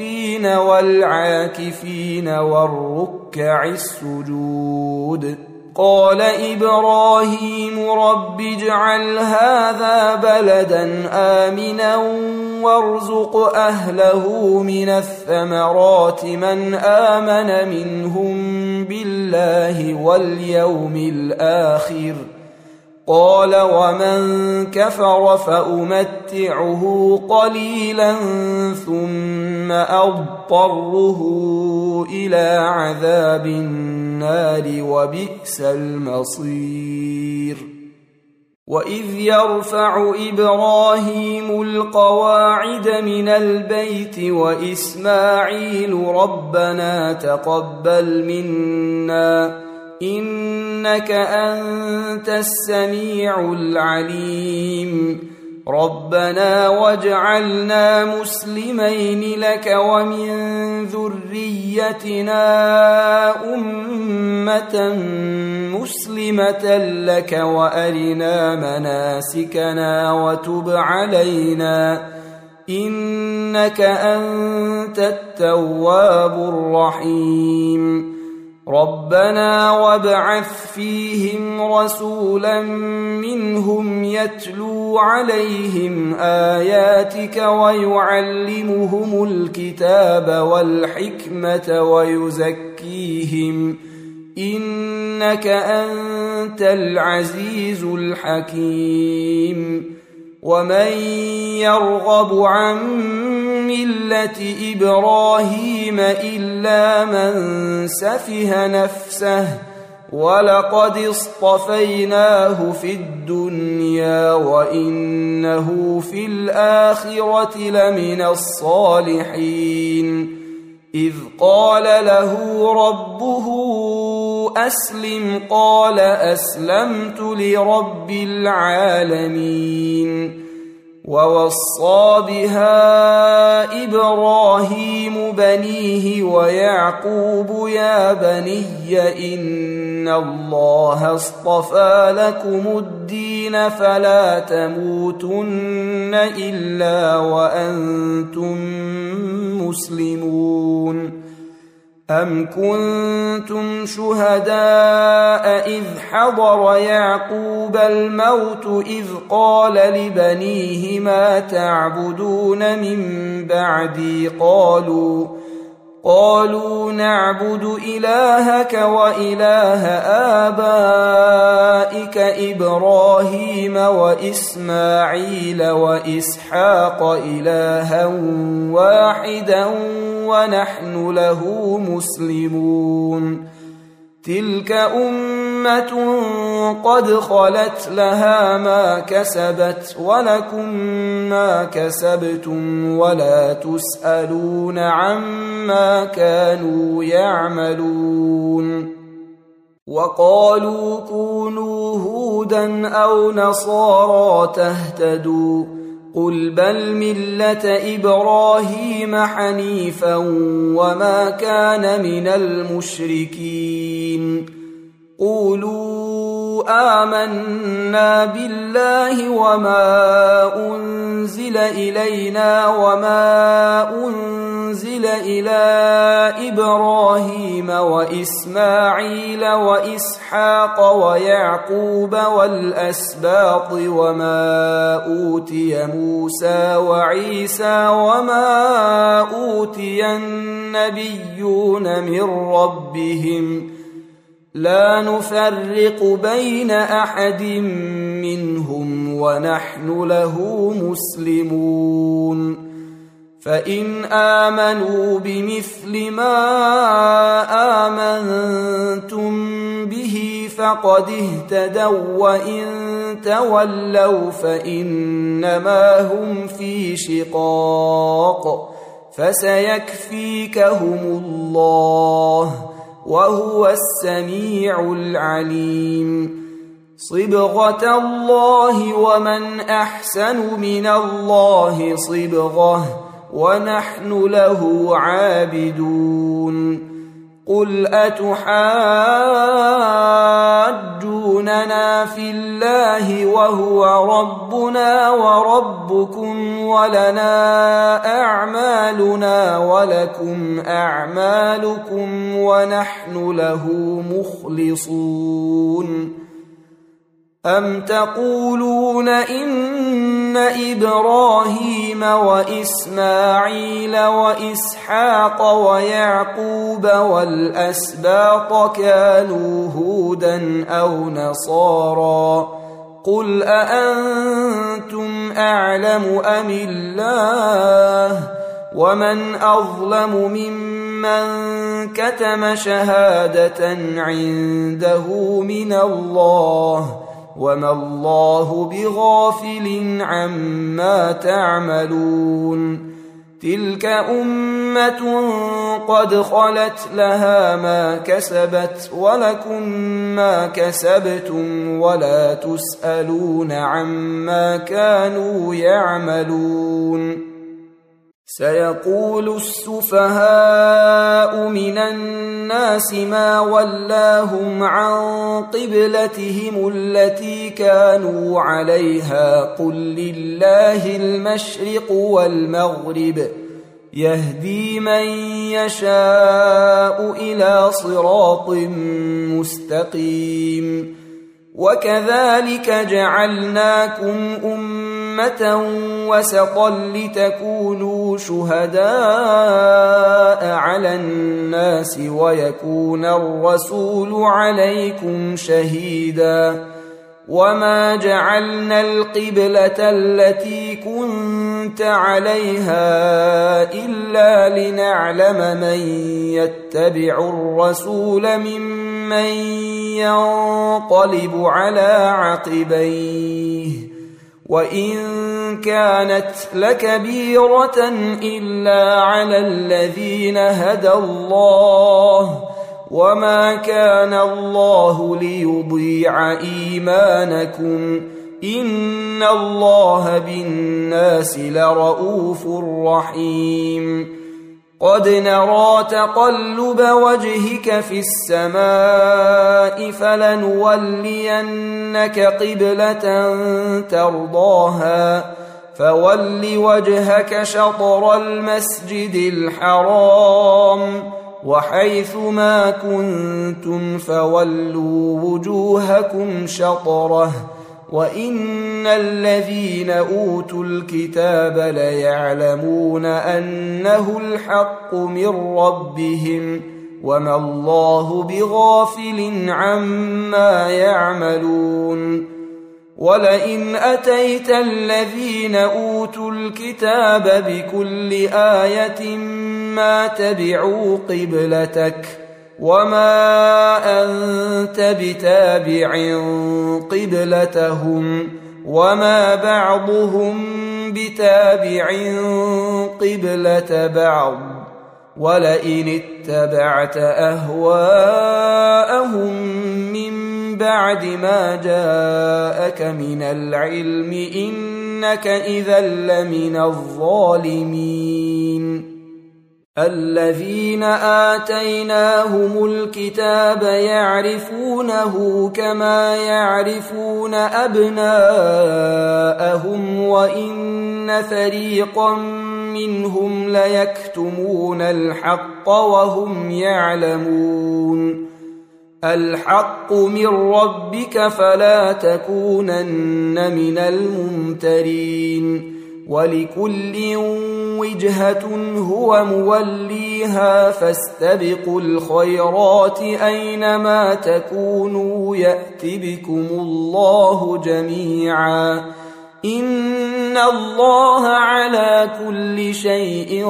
للطائفين والعاكفين والركع السجود قال إبراهيم رب اجعل هذا بلدا آمنا وارزق أهله من الثمرات من آمن منهم بالله واليوم الآخر قال ومن كفر فأمتعه قليلا ثم أضطره إلى عذاب النار وبئس المصير وإذ يرفع إبراهيم القواعد من البيت وإسماعيل ربنا تقبل منا إنك أنت السميع العليم ربنا واجعلنا مسلمين لك ومن ذريتنا أمة مسلمة لك وأرنا مناسكنا وتب علينا إنك أنت التواب الرحيم ربنا وابعث فيهم رسولا منهم يتلو عليهم آياتك ويعلمهم الكتاب والحكمة ويزكيهم إنك أنت العزيز الحكيم ومن يرغب عن ملة إبراهيم إلا من سفه نفسه ولقد اصطفيناه في الدنيا وإنه في الآخرة لمن الصالحين إذ قال له ربه أسلم قال أسلمت لرب العالمين ووصى بها إبراهيم بنيه ويعقوب يا بني إن الله اصطفى لكم الدين فلا تموتن إلا وأنتم مسلمون أم كنتم شهداء إذ حضر يعقوب الموت إذ قال لبنيه ما تعبدون من بعدي قالوا نعبد إلهك وإله آبائك إبراهيم وإسماعيل وإسحاق إلها واحدا ونحن له مسلمون تلك أمة قد خلت لها ما كسبت ولكم ما كسبتم ولا تسألون عما كانوا يعملون وقالوا كونوا هودا أو نصارى تهتدوا قل بل ملة إبراهيم حنيفا وما كان من المشركين قولوا آمنا بالله وما أنزل إلينا وما أنزل إلى إبراهيم وإسماعيل وإسحاق ويعقوب والأسباط وما أوتي موسى وعيسى وما أوتي النبيون من ربهم لا نفرق بين أحد منهم ونحن له مسلمون فإن آمنوا بمثل ما آمنتم به فقد اهتدوا وإن تولوا فإنما هم في شقاق فسيكفيكهم الله وهو السميع العليم صبغة الله ومن أحسن من الله صبغة ونحن له عابدون قل أتحاجوننا في الله وهو ربنا وربكم ولنا أعمالنا ولكم أعمالكم ونحن له مخلصون أم تقولون إن إبراهيم وإسماعيل وإسحاق ويعقوب والأسباط كانوا هودا أو نصارى قل أأنتم أعلم أم الله ومن أظلم ممن كتم شهادة عنده من الله وما الله بغافل عما تعملون تلك أمة قد خلت لها ما كسبت ولكم ما كسبتم ولا تسألون عما كانوا يعملون سيقول السفهاء من الناس ما ولاهم عن قبلتهم التي كانوا عليها قل لله المشرق والمغرب يهدي من يشاء إلى صراط مستقيم وكذلك جعلناكم أمة وسطا لتكونوا شهداء على الناس ويكون الرسول عليكم شهيدا وما جعلنا القبلة التي كنت عليها إلا لنعلم من يتبع الرسول ممن ينقلب على عقبيه وإن كانت لكبيرة إلا على الذين هدى الله وما كان الله ليضيع إيمانكم إن الله بالناس لرؤوف رحيم قد نرى تقلب وجهك في السماء فلنولينك قبلة ترضاها فول وجهك شطر المسجد الحرام وحيث ما كنتم فولوا وجوهكم شطره وإن الذين أوتوا الكتاب ليعلمون أنه الحق من ربهم وما الله بغافل عما يعملون ولئن أتيت الذين أوتوا الكتاب بكل آية ما تبعوا قبلتك وما أنت بتابع قبلتهم وما بعضهم بتابع قبلة بعض ولئن اتبعت أهواءهم من بعد ما جاءك من العلم إنك إذا لمن الظالمين الذين آتيناهم الكتاب يعرفونه كما يعرفون أبناءهم وإن فريقا منهم ليكتمون الحق وهم يعلمون الحق من ربك فلا تكونن من الممترين ولكل وجهة هو موليها فاستبقوا الخيرات أينما تكونوا يأت بكم الله جميعا إن الله على كل شيء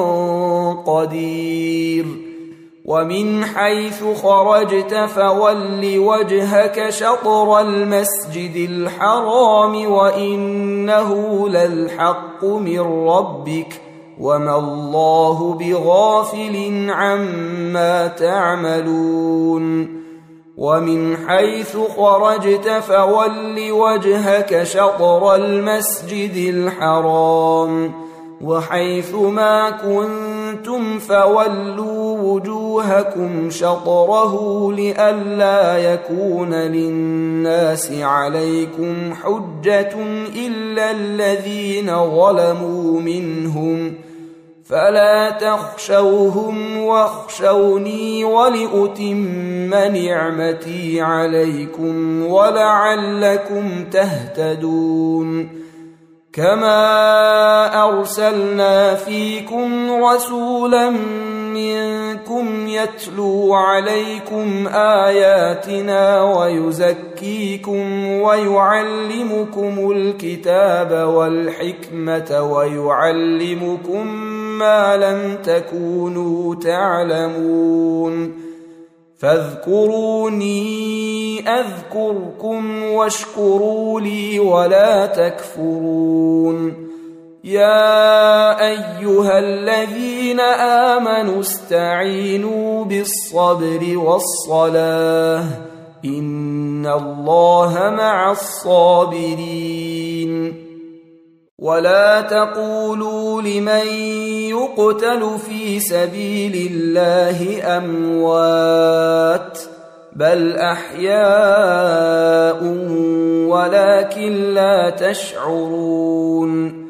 قدير ومن حيث خرجت فول وجهك شطر المسجد الحرام وإنه للحق من ربك وما الله بغافل عما تعملون ومن حيث خرجت فول وجهك شطر المسجد الحرام وحيث ما كنتم أمنتم فولوا وجوهكم شطره لئلا يكون للناس عليكم حجة إلا الذين ظلموا منهم فلا تخشوهم واخشوني ولأتم نعمتي عليكم ولعلكم تهتدون كما أرسلنا فيكم رسولا منكم يتلو عليكم آياتنا ويزكيكم ويعلمكم الكتاب والحكمة ويعلمكم ما لم تكونوا تعلمون فاذكروني أذكركم واشكروا لي ولا تكفرون يا أيها الذين آمنوا استعينوا بالصبر والصلاة إن الله مع الصابرين ولا تقولوا لمن يقتل في سبيل الله أموات بل أحياء ولكن لا تشعرون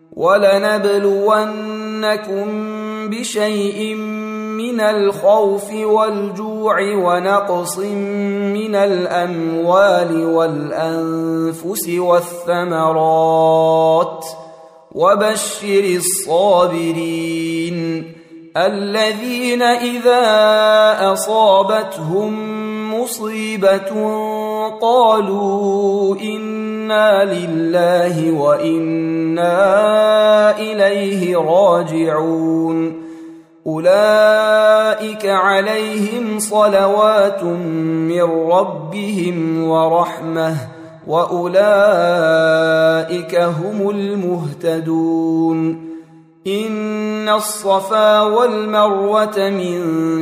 ولنبلونكم بشيء من الخوف والجوع ونقص من الأموال والأنفس والثمرات وبشر الصابرين الذين إذا أصابتهم مصيبة قالوا إنا لله وإنا إليه راجعون أولئك عليهم صلوات من ربهم ورحمة وأولئك هم المهتدون إن الصفا والمروة من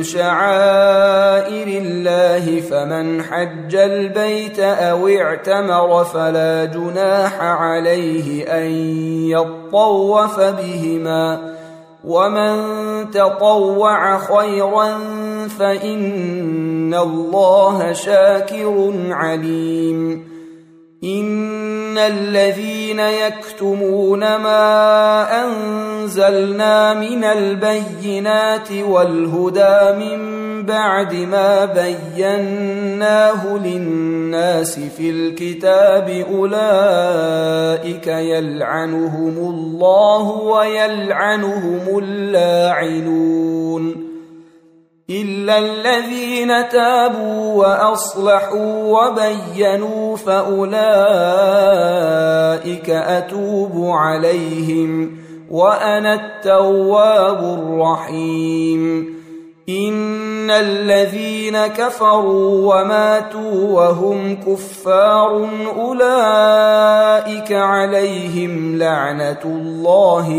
شعائر الله فمن حج البيت أو اعتمر فلا جناح عليه أن يطوف بهما ومن تطوع خيرا فإن الله شاكر عليم إن الذين يكتمون ما أنزلنا من البينات والهدى من بعد ما بيناه للناس في الكتاب أولئك يلعنهم الله ويلعنهم اللاعنون إلا الذين تابوا وأصلحوا وبينوا فأولئك أتوب عليهم وأنا التواب الرحيم إن الذين كفروا وماتوا وهم كفار أولئك عليهم لعنة الله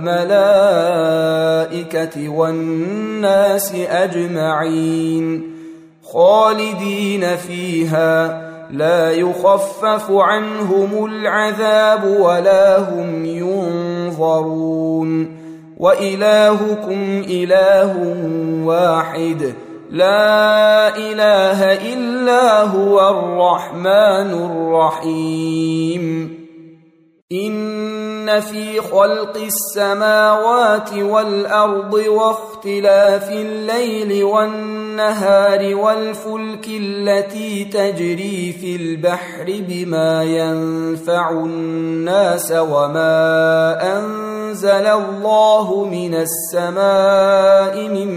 والملائكة والناس أجمعين خالدين فيها لا يخفف عنهم العذاب ولا هم ينظرون وإلهكم إله واحد لا إله إلا هو الرحمن الرحيم إن في خلق السماوات والأرض واختلاف الليل والنهار والفلك التي تجري في البحر بما ينفع الناس وما أنزل الله من السماء من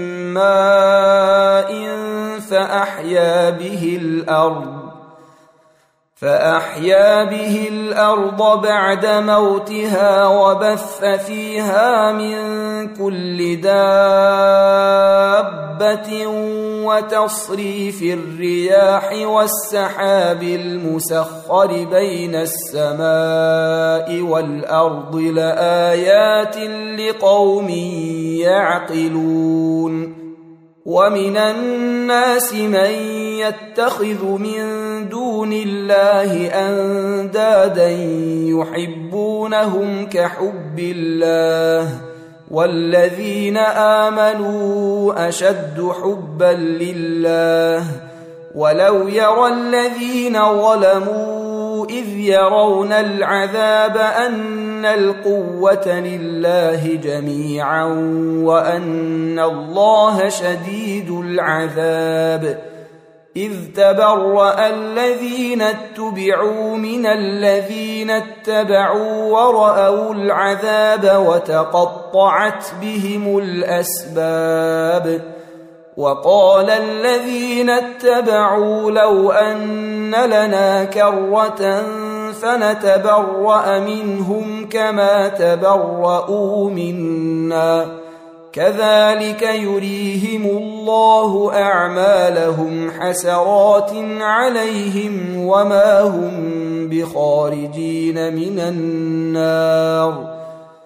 ماء فأحيا به الأرض بعد موتها وبث فيها من كل دابة وتصريف الرياح والسحاب المسخر بين السماء والأرض لآيات لقوم يعقلون ومن الناس من يتخذ من دون الله أندادا يحبونهم كحب الله والذين آمنوا أشد حبا لله. ولو يرى الذين ظلموا إذ يرون العذاب أن القوة لله جميعا وأن الله شديد العذاب. إذ تبرأ الذين اتبعوا من الذين اتبعوا ورأوا العذاب وتقطعت بهم الأسباب. وقال الذين اتبعوا لو أن لنا كرة فنتبرأ منهم كما تبرؤوا منا كذلك يريهم الله أعمالهم حسرات عليهم وما هم بخارجين من النار.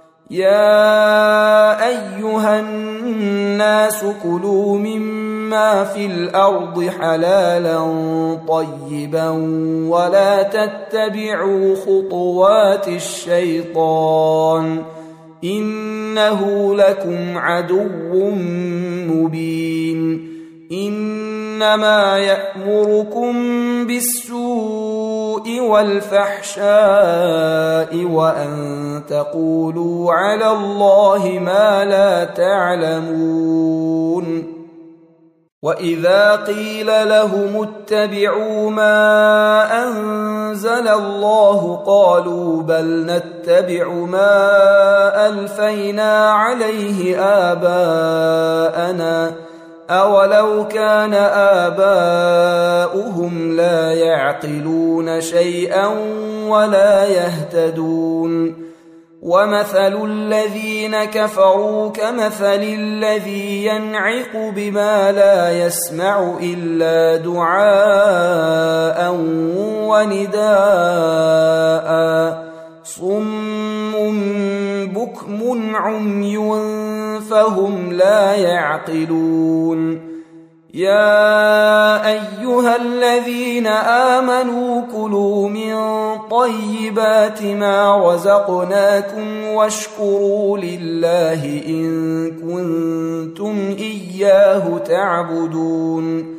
يا أيها الناس كلوا مما في الأرض حلالا طيبا ولا تتبعوا خطوات الشيطان إنه لكم عدو مبين. إنما يأمركم بالسوء والفحشاء وأن تقولوا على الله ما لا تعلمون. وإذا قيل لهم اتبعوا ما أنزل الله قالوا بل نتبع ما ألفينا عليه آباءنا أولو كان آباؤهم لا يعقلون شيئا ولا يهتدون. ومثل الذين كفروا كمثل الذي ينعق بما لا يسمع إلا دعاء ونداء صم بكم عمي فهم لا يعقلون. يا أيها الذين آمنوا كلوا من طيبات ما رزقناكم واشكروا لله إن كنتم إياه تعبدون.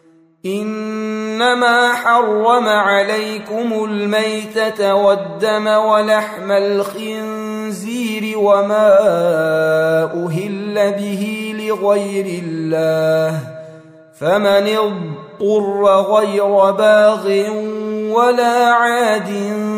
إنما حرم عليكم الميتة والدم ولحم الخنزير وما أهل به لغير الله فمن اضطر غير باغ ولا عاد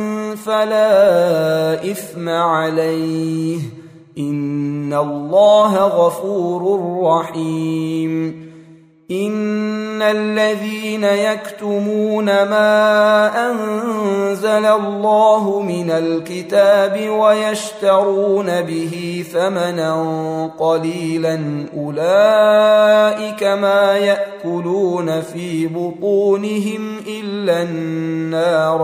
فلا إثم عليه إن الله غفور رحيم. إن الذين يكتمون ما أنزل الله من الكتاب ويشترون به ثمنا قليلا أولئك ما يأكلون في بطونهم إلا النار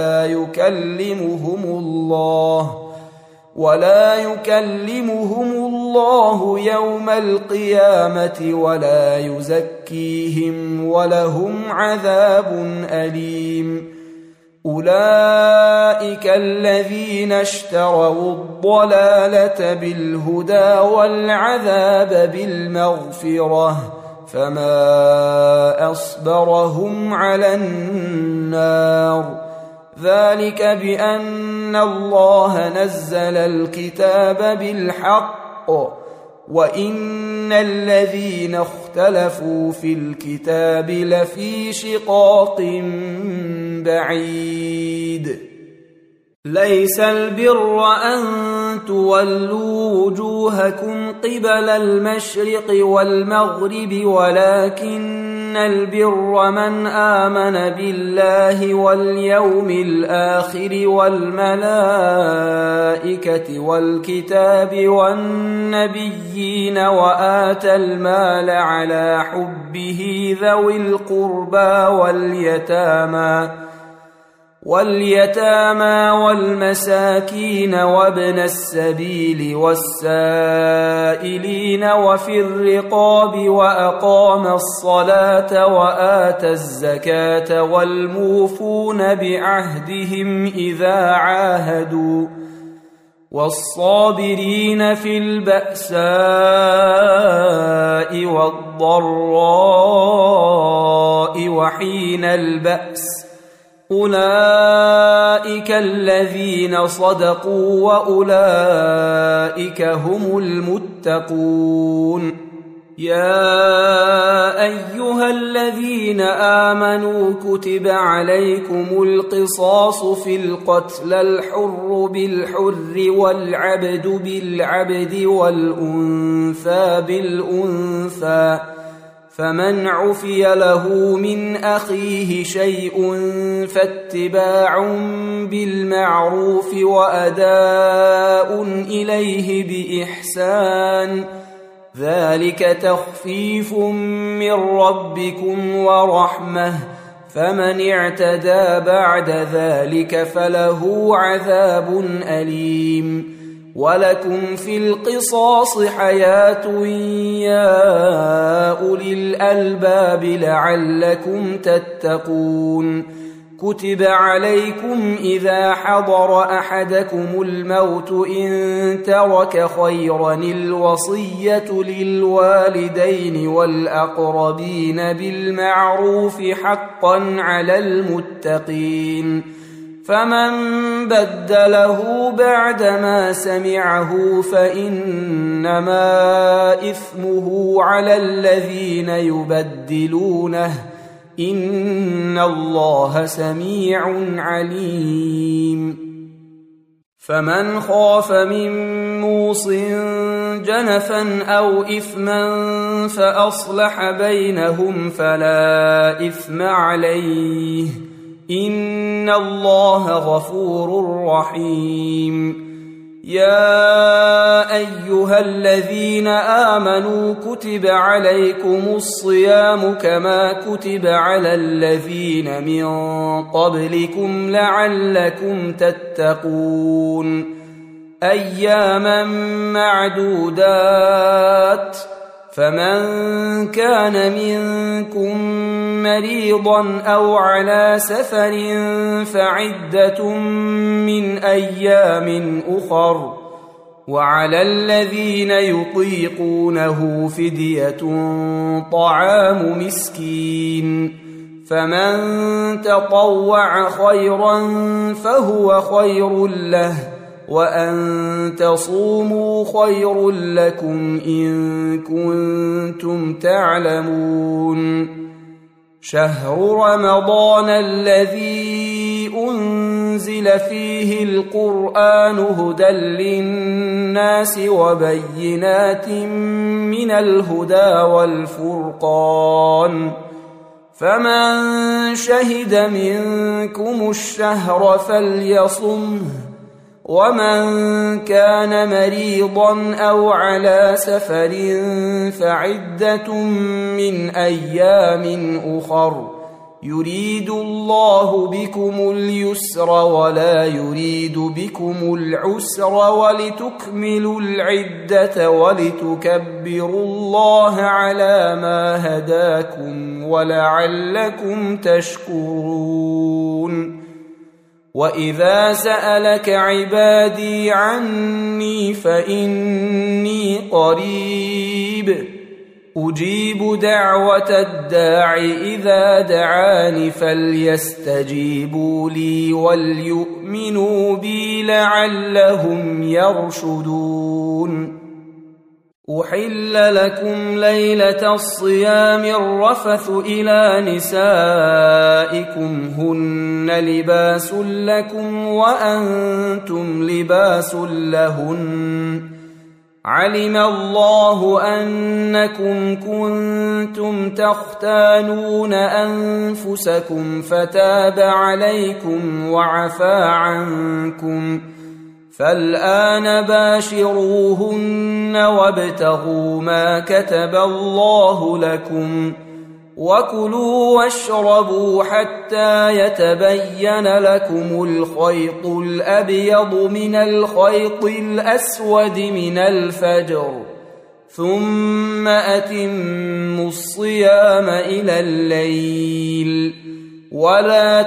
ولا يكلمهم الله يوم القيامة ولا يزكيهم ولهم عذاب أليم. أولئك الذين اشتروا الضلالة بالهدى والعذاب بالمغفرة فما أصبرهم على النار. ذلك بأن الله نزل الكتاب بالحق وإن الذين اختلفوا في الكتاب لفي شقاق بعيد. ليس البر أن تولوا وجوهكم قبل المشرق والمغرب ولكن البر من آمن بالله واليوم الآخر والملائكة والكتاب والنبيين وآتى المال على حبه ذوي القربى واليتامى والمساكين وابن السبيل والسائلين وفي الرقاب وأقام الصلاة وآتى الزكاة والموفون بعهدهم إذا عاهدوا والصابرين في البأساء والضراء وحين البأس أولئك الذين صدقوا وأولئك هم المتقون. يا أيها الذين آمنوا كتب عليكم القصاص في القتل الحر بالحر والعبد بالعبد والأنثى بالأنثى فمن عفي له من أخيه شيء فاتباع بالمعروف وأداء إليه بإحسان ذلك تخفيف من ربكم ورحمة فمن اعتدى بعد ذلك فله عذاب أليم. ولكم في القصاص حياة يا أولي الألباب لعلكم تتقون. كتب عليكم إذا حضر أحدكم الموت إن ترك خيرا الوصية للوالدين والأقربين بالمعروف حقا على المتقين. فمن بدله بعدما سمعه فإنما إثمه على الذين يبدلونه إن الله سميع عليم. فمن خاف من موص جنفا أو إثما فأصلح بينهم فلا إثم عليه إن الله غفور رحيم. يا أيها الذين آمنوا كتب عليكم الصيام كما كتب على الذين من قبلكم لعلكم تتقون. أياما معدودات فمن كان منكم مريضا أو على سفر فعدة من أيام أخر وعلى الذين يطيقونه فدية طعام مسكين فمن تطوع خيرا فهو خير له وأن تصوموا خير لكم إن كنتم تعلمون. شهر رمضان الذي أنزل فيه القرآن هدى للناس وبينات من الهدى والفرقان فمن شهد منكم الشهر فليصمه ومن كان مريضا أو على سفر فعدة من أيام أخر يريد الله بكم اليسر ولا يريد بكم العسر ولتكملوا العدة ولتكبروا الله على ما هداكم ولعلكم تشكرون. وإذا سألك عبادي عني فإني قريب أجيب دعوة الداع إذا دعاني فليستجيبوا لي وليؤمنوا بي لعلهم يرشدون. أحل لكم ليلة الصيام الرفث إلى نسائكم هن لباس لكم وأنتم لباس لهن علم الله أنكم كنتم تختانون أنفسكم فتاب عليكم وعفى عنكم فالآن باشروهن وابتغوا ما كتب الله لكم وكلوا واشربوا حتى يتبين لكم الخيط الأبيض من الخيط الأسود من الفجر ثم أتموا الصيام إلى الليل ولا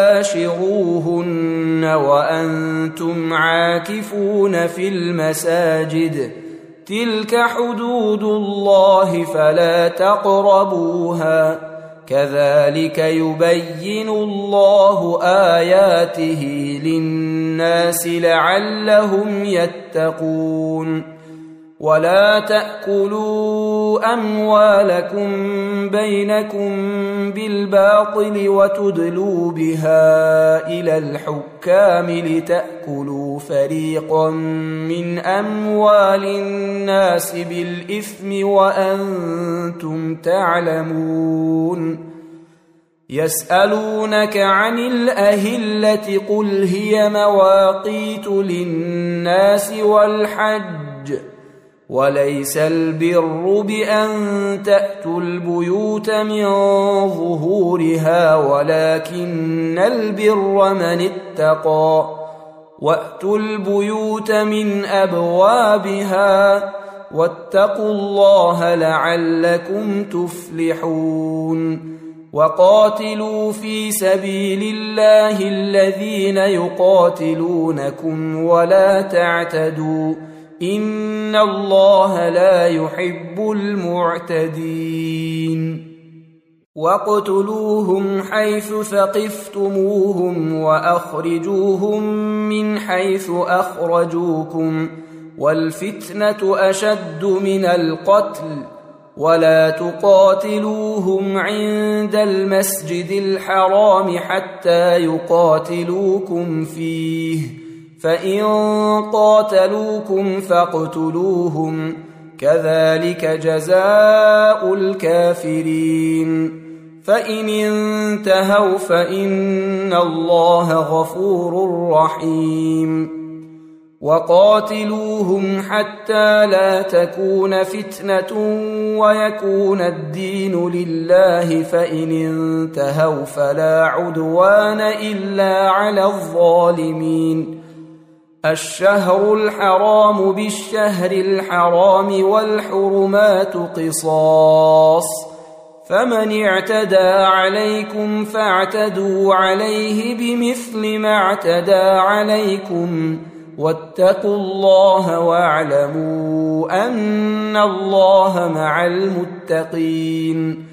تباشروهن وأنتم عاكفون في المساجد تلك حدود الله فلا تقربوها كذلك يبين الله آياته للناس لعلهم يتقون ولا تأكلوا أموالكم بينكم بالباطل وتدلوا بها إلى الحكام لتأكلوا فريقا من أموال الناس بالإثم وأنتم تعلمون يسألونك عن الأهلة قل هي مواقيت للناس والحج وليس البر بأن تأتوا البيوت من ظهورها ولكن البر من اتقى وأتوا البيوت من أبوابها واتقوا الله لعلكم تفلحون وقاتلوا في سبيل الله الذين يقاتلونكم ولا تعتدوا إن الله لا يحب المعتدين واقتلوهم حيث ثقفتموهم وأخرجوهم من حيث أخرجوكم والفتنة أشد من القتل ولا تقاتلوهم عند المسجد الحرام حتى يقاتلوكم فيه فإن قاتلوكم فاقتلوهم كذلك جزاء الكافرين فإن انتهوا فإن الله غفور رحيم وقاتلوهم حتى لا تكون فتنة ويكون الدين لله فإن انتهوا فلا عدوان إلا على الظالمين الشهر الحرام بالشهر الحرام والحرمات قصاص فمن اعتدى عليكم فاعتدوا عليه بمثل ما اعتدى عليكم واتقوا الله واعلموا أن الله مع المتقين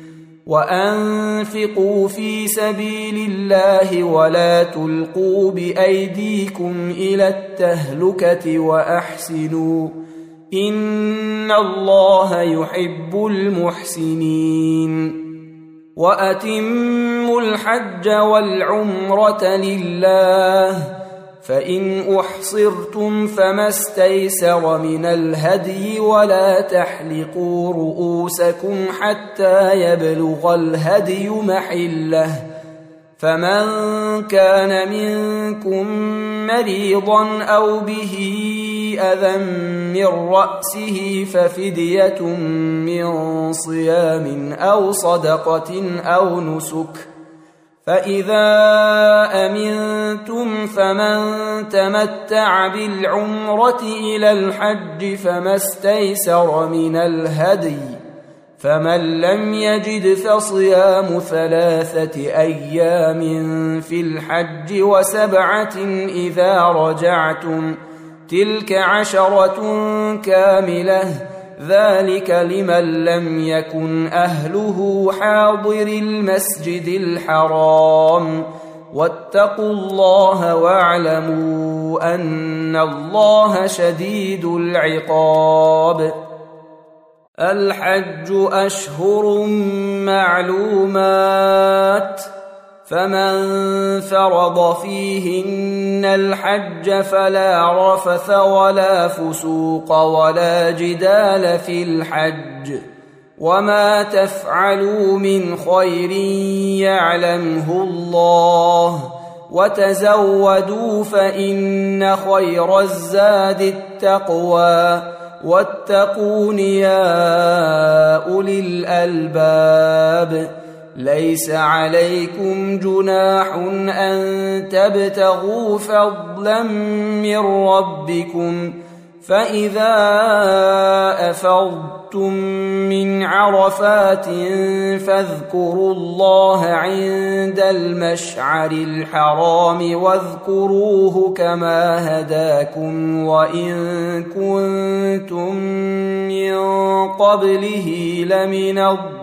وأنفقوا في سبيل الله ولا تلقوا بأيديكم إلى التهلكة وأحسنوا إن الله يحب المحسنين وأتموا الحج والعمرة لله فإن أحصرتم فما استيسر من الهدي ولا تحلقوا رؤوسكم حتى يبلغ الهدي محله فمن كان منكم مريضا أو به أذى من رأسه ففدية من صيام أو صدقة أو نسك فإذا أمنتم فمن تمتع بالعمرة إلى الحج فما استيسر من الهدي فمن لم يجد فصيام 3 أيام في الحج و7 إذا رجعتم تلك 10 كاملة ذلك لمن لم يكن أهله حاضر المسجد الحرام واتقوا الله واعلموا أن الله شديد العقاب الحج أشهر معلومات فمن فرض فيهن الحج فلا رفث ولا فسوق ولا جدال في الحج وما تفعلوا من خير يعلمه الله وتزودوا فإن خير الزاد التقوى واتقون يا أولي الألباب ليس عليكم جناح أن تبتغوا فضلا من ربكم فإذا أفضتم من عرفات فاذكروا الله عند المشعر الحرام واذكروه كما هداكم وإن كنتم من قبله لمن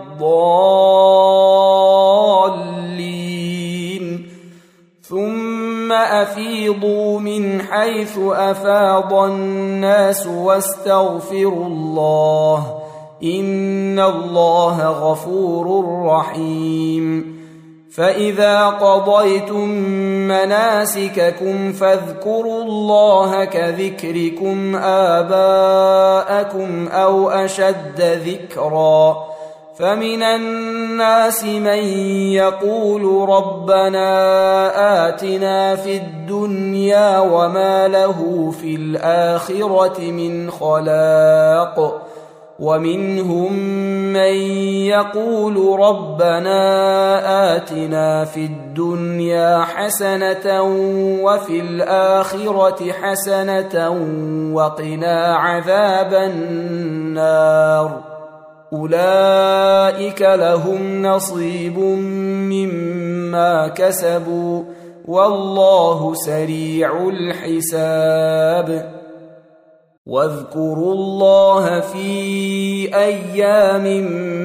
الضالين ثم أفيضوا من حيث أفاض الناس واستغفروا الله إن الله غفور رحيم فإذا قضيتم مناسككم فاذكروا الله كذكركم آباءكم أو أشد ذكرا فمن الناس من يقول ربنا آتنا في الدنيا وما له في الآخرة من خلاق ومنهم من يقول ربنا آتنا في الدنيا حسنة وفي الآخرة حسنة وقنا عذاب النار أولئك لهم نصيب مما كسبوا والله سريع الحساب واذكروا الله في أيام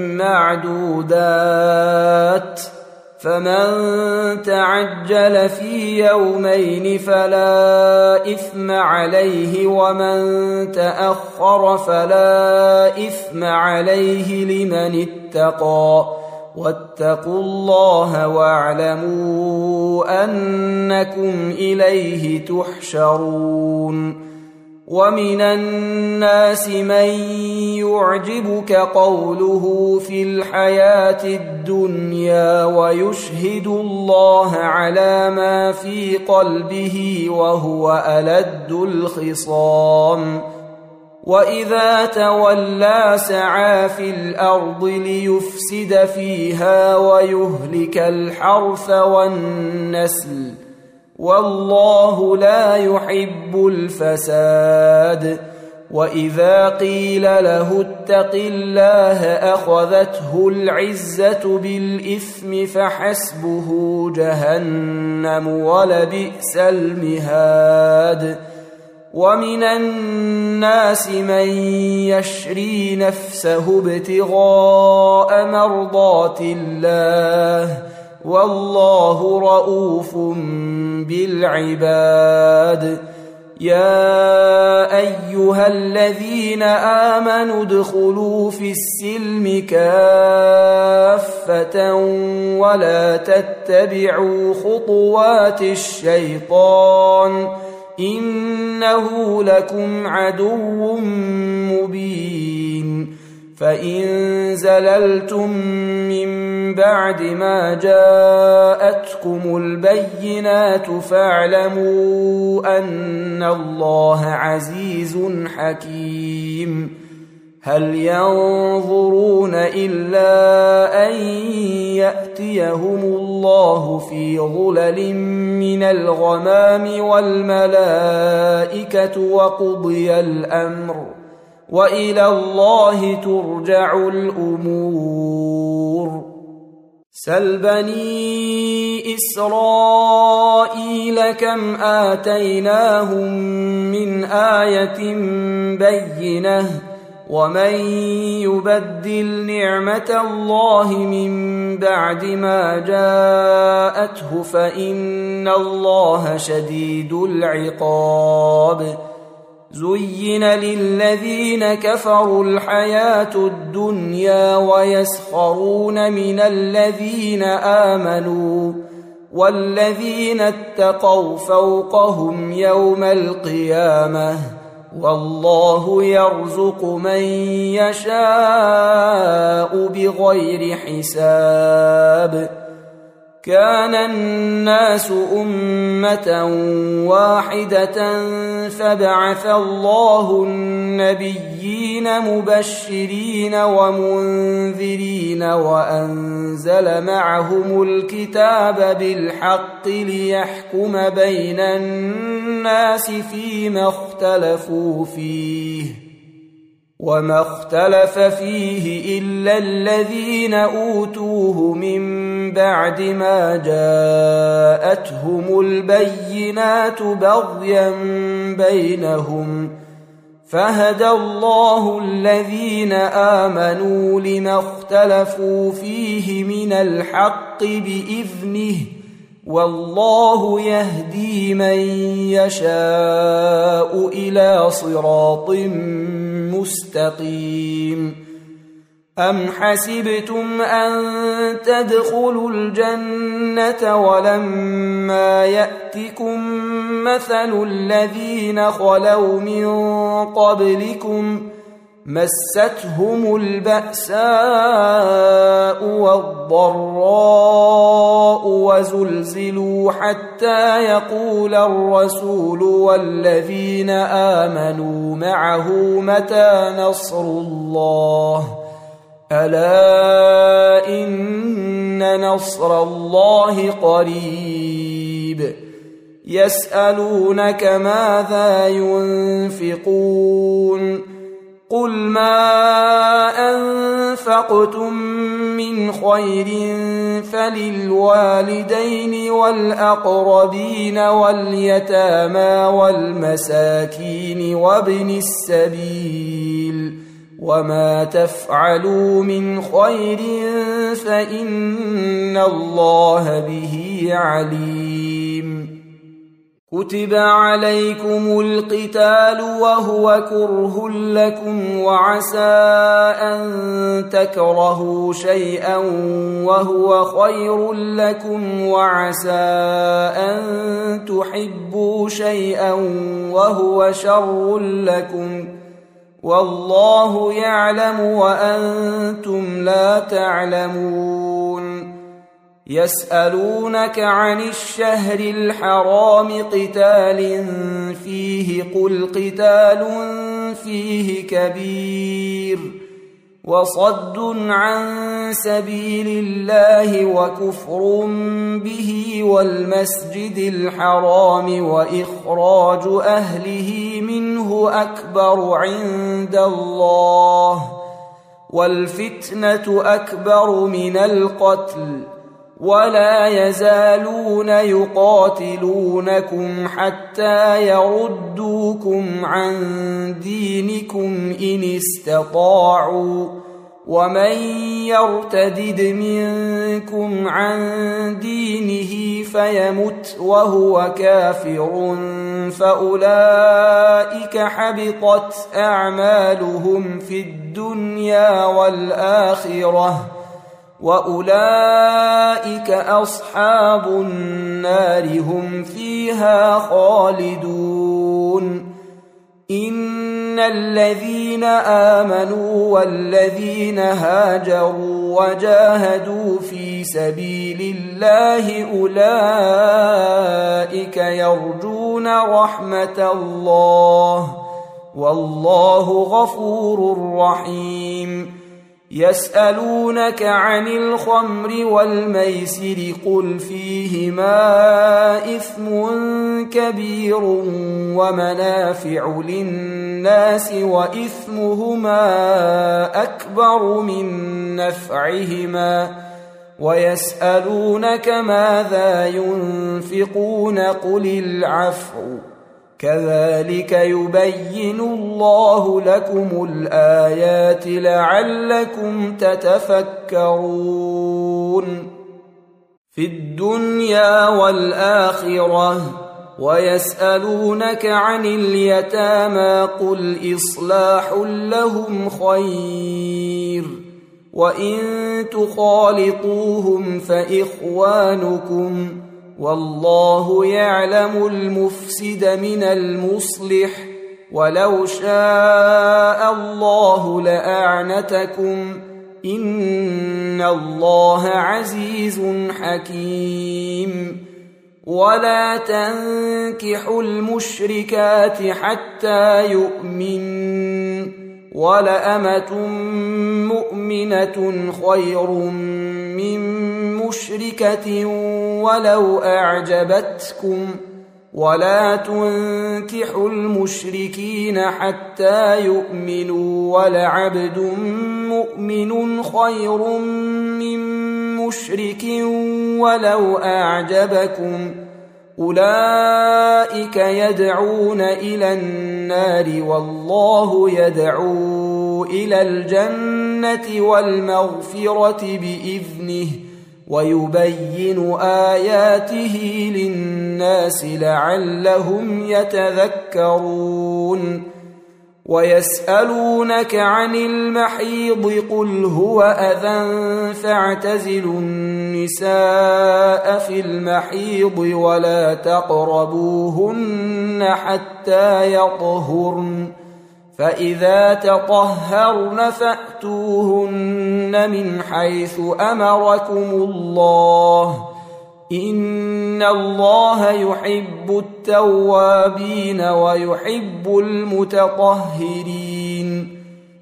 معدودات فمن تعجل في يومين فلا إثم عليه ومن تأخر فلا إثم عليه لمن اتقى واتقوا الله واعلموا أنكم إليه تحشرون ومن الناس من يعجبك قوله في الحياة الدنيا ويشهد الله على ما في قلبه وهو ألد الخصام وإذا تولى سعى في الأرض ليفسد فيها ويهلك الحرث والنسل والله لا يحب الفساد وإذا قيل له اتق الله أخذته العزة بالإثم فحسبه جهنم ولبئس المهاد ومن الناس من يشري نفسه ابتغاء مرضات الله والله رؤوف بالعباد يا أيها الذين آمنوا ادخلوا في السلم كافة ولا تتبعوا خطوات الشيطان إنه لكم عدو مبين فإن زللتم من بعد ما جاءتكم البينات فاعلموا أن الله عزيز حكيم هل ينظرون إلا أن يأتيهم الله في ظلل من الغمام والملائكة وقضي الأمر وإلى الله ترجع الأمور سل بني إسرائيل كم آتيناهم من آية بينة ومن يبدل نعمة الله من بعد ما جاءته فإن الله شديد العقاب زين للذين كفروا الحياة الدنيا ويسخرون من الذين آمنوا والذين اتقوا فوقهم يوم القيامة والله يرزق من يشاء بغير حساب كان الناس أمة واحدة فبعث الله النبيين مبشرين ومنذرين وأنزل معهم الكتاب بالحق ليحكم بين الناس فيما اختلفوا فيه وما اختلف فيه إلا الذين أوتوه من بعد ما جاءتهم البينات بغيا بينهم فهدى الله الذين آمنوا لما اختلفوا فيه من الحق بإذنه والله يهدي من يشاء إلى صراط مستقيم أم حسبتم أن تدخلوا الجنة ولما يأتكم مثل الذين خلوا من قبلكم مستهم البأساء والضراء وزلزلوا حتى يقول الرسول والذين آمنوا معه متى نصر الله ألا إن نصر الله قريب يسألونك ماذا ينفقون قل ما أنفقتم من خير فللوالدين والأقربين واليتامى والمساكين وابن السبيل وما تفعلوا من خير فإن الله به عليم كتب عليكم القتال وهو كره لكم وعسى أن تكرهوا شيئا وهو خير لكم وعسى أن تحبوا شيئا وهو شر لكم والله يعلم وأنتم لا تعلمون يسألونك عن الشهر الحرام قتال فيه قل قتال فيه كبير وصد عن سبيل الله وكفر به والمسجد الحرام وإخراج أهله منه أكبر عند الله والفتنة أكبر من القتل ولا يزالون يقاتلونكم حتى يردوكم عن دينكم إن استطاعوا ومن يرتدد منكم عن دينه فيمت وهو كافر فأولئك حبطت أعمالهم في الدنيا والآخرة وأولئك أصحاب النار هم فيها خالدون إن الذين آمنوا والذين هاجروا وجاهدوا في سبيل الله أولئك يرجون رحمة الله والله غفور رحيم يسألونك عن الخمر والميسر قل فيهما إثم كبير ومنافع للناس وإثمهما أكبر من نفعهما ويسألونك ماذا ينفقون قل العفو كذلك يبين الله لكم الآيات لعلكم تتفكرون في الدنيا والآخرة ويسألونك عن اليتامى قل إصلاح لهم خير وإن تخالطوهم فإخوانكم والله يعلم المفسد من المصلح ولو شاء الله لأعنتكم إن الله عزيز حكيم. ولا تنكحوا المشركات حتى يؤمن، ولأمة مؤمنة خير من مشركة ولو أعجبتكم. ولا تنكحوا المشركين حتى يؤمنوا، ولعبد مؤمن خير من مشرك ولو أعجبكم. أولئك يدعون إلى النار والله يدعو إلى الجنة والمغفرة بإذنه، ويبين آياته للناس لعلهم يتذكرون. ويسألونك عن المحيض قل هو أذى فاعتزلوا النساء في المحيض ولا تقربوهن حتى يطهرن، فإذا تطهرن فأتوهن من حيث أمركم الله، إن الله يحب التوابين ويحب المتطهرين.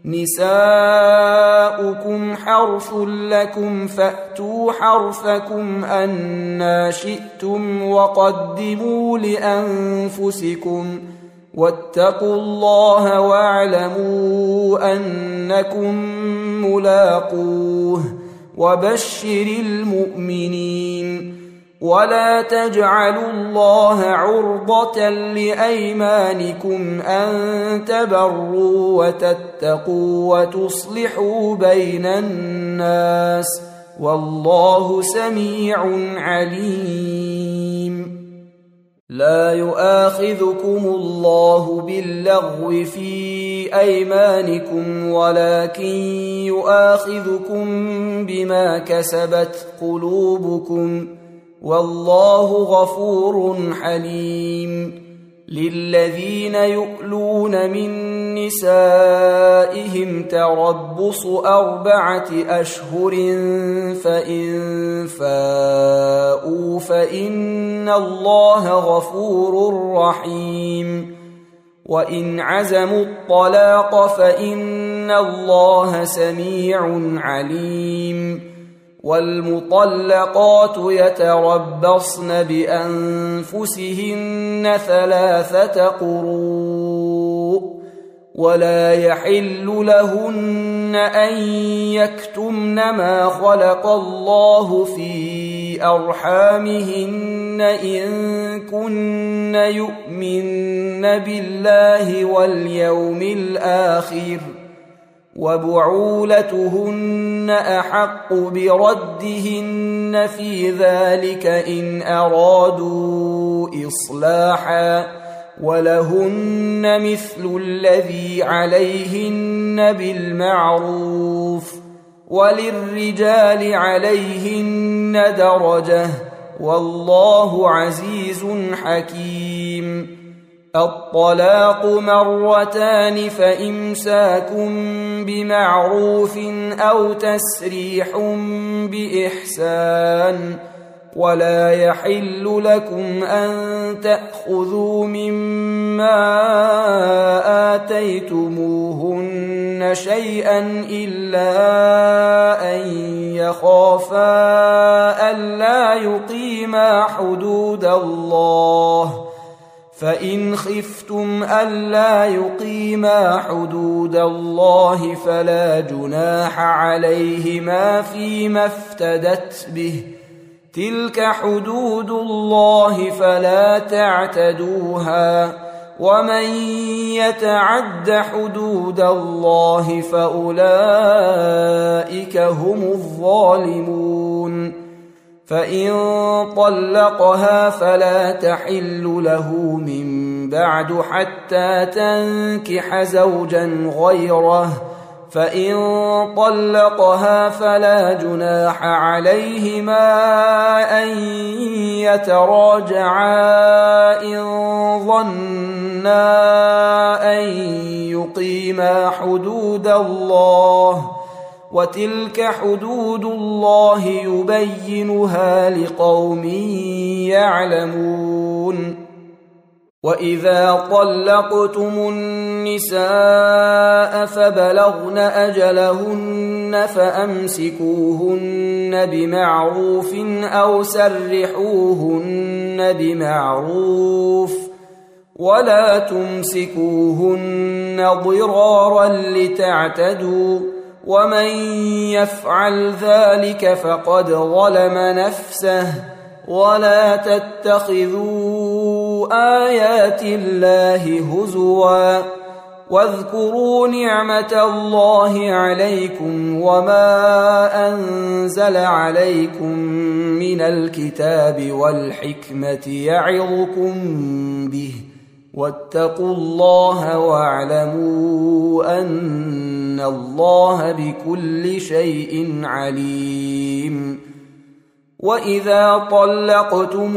نساؤكم حرث لكم فأتوا حرثكم أنى شئتم وقدموا لأنفسكم، واتقوا الله واعلموا أنكم ملاقوه، وبشر المؤمنين. ولا تجعلوا الله عرضة لأيمانكم أن تبروا وتتقوا وتصلحوا بين الناس، والله سميع عليم. لا يؤاخذكم الله باللغو في أيمانكم ولكن يؤاخذكم بما كسبت قلوبكم، والله غفور حليم. للذين يؤلون من نسائهم تربص 4 أشهر، فإن فاءوا فإن الله غفور رحيم. وإن عزموا الطلاق فإن الله سميع عليم. والمطلقات يتربصن بأنفسهن 3 قروء، ولا يحل لهن أن يكتمن ما خلق الله في أرحامهن إن كن يؤمن بالله واليوم الآخر، وبعولتهن أحق بردهن في ذلك إن أرادوا إصلاحا، ولهن مثل الذي عليهن بالمعروف، وللرجال عليهن درجة، والله عزيز حكيم. الطلاق 2، فإمساك بمعروف أو تسريح بإحسان. ولا يحل لكم أن تأخذوا مما آتيتموهن شيئا إلا أن يخافا ألا يقيما حدود الله، فإن خفتم ألا يقيما حدود الله فلا جناح عليهما فيما افتدت به، تلك حدود الله فلا تعتدوها، ومن يتعد حدود الله فأولئك هم الظالمون. فإن طلقها فلا تحل له من بعد حتى تنكح زوجا غيره، فإن طلقها فلا جناح عليهما أن يتراجعا إن ظنا أن يقيما حدود الله، وتلك حدود الله يبينها لقوم يعلمون. وإذا طلقتم النساء فبلغن أجلهن فأمسكوهن بمعروف أو سرحوهن بمعروف، ولا تمسكوهن ضرارا لتعتدوا، ومن يفعل ذلك فقد ظلم نفسه. ولا تتخذوا آيات الله هزوا، واذكروا نعمة الله عليكم وما أنزل عليكم من الكتاب والحكمة يعظكم به، واتقوا الله واعلموا أن الله بكل شيء عليم. وإذا طلقتم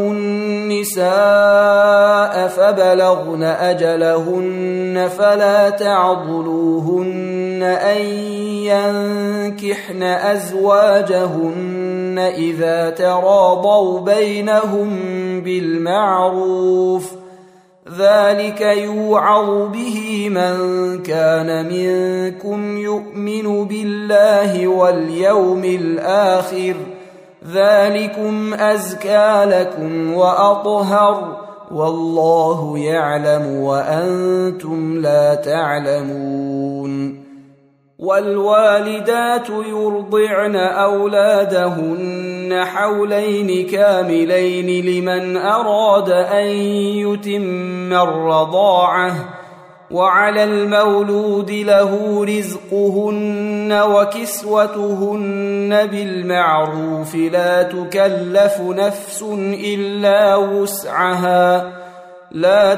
النساء فبلغن أجلهن فلا تعضلوهن أن ينكحن أزواجهن إذا تراضوا بينهم بالمعروف، ذلك يوعظ به من كان منكم يؤمن بالله واليوم الآخر، ذلكم أزكى لكم وأطهر، والله يعلم وأنتم لا تعلمون. والوالدات يرضعن أولادهن حولين كاملين لمن أراد أن يتم الرضاعة، وعلى المولود له رزقهن وكسوتهن بالمعروف، لا تكلف نفس إلا وسعها، لا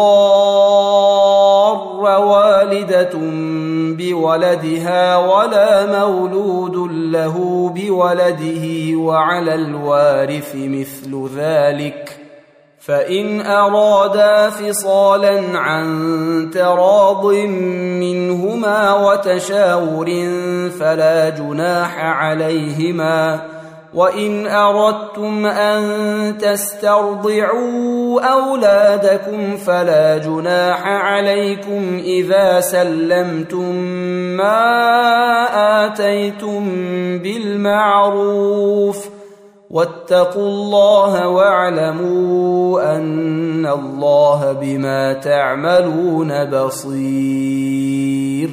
تضار والدة بولدها ولا مولود له بولده، وعلى الوارث مثل ذلك، فإن أرادا فصالا عن تراض منهما وتشاور فلا جناح عليهما. وإن أردتم أن تسترضعوا أولادكم فلا جناح عليكم إذا سلمتم ما آتيتم بالمعروف، واتقوا الله واعلموا أن الله بما تعملون بصير.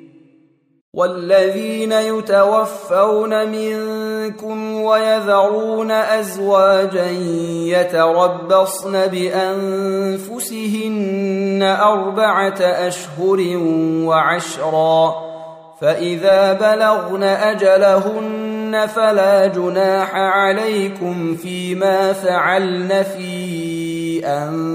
والذين يتوفون منكم ويذرون أزواجا يتربصن بأنفسهن 4 أشهر وعشرا، فإذا بلغن أجلهن فلا جناح عليكم فيما فعلن في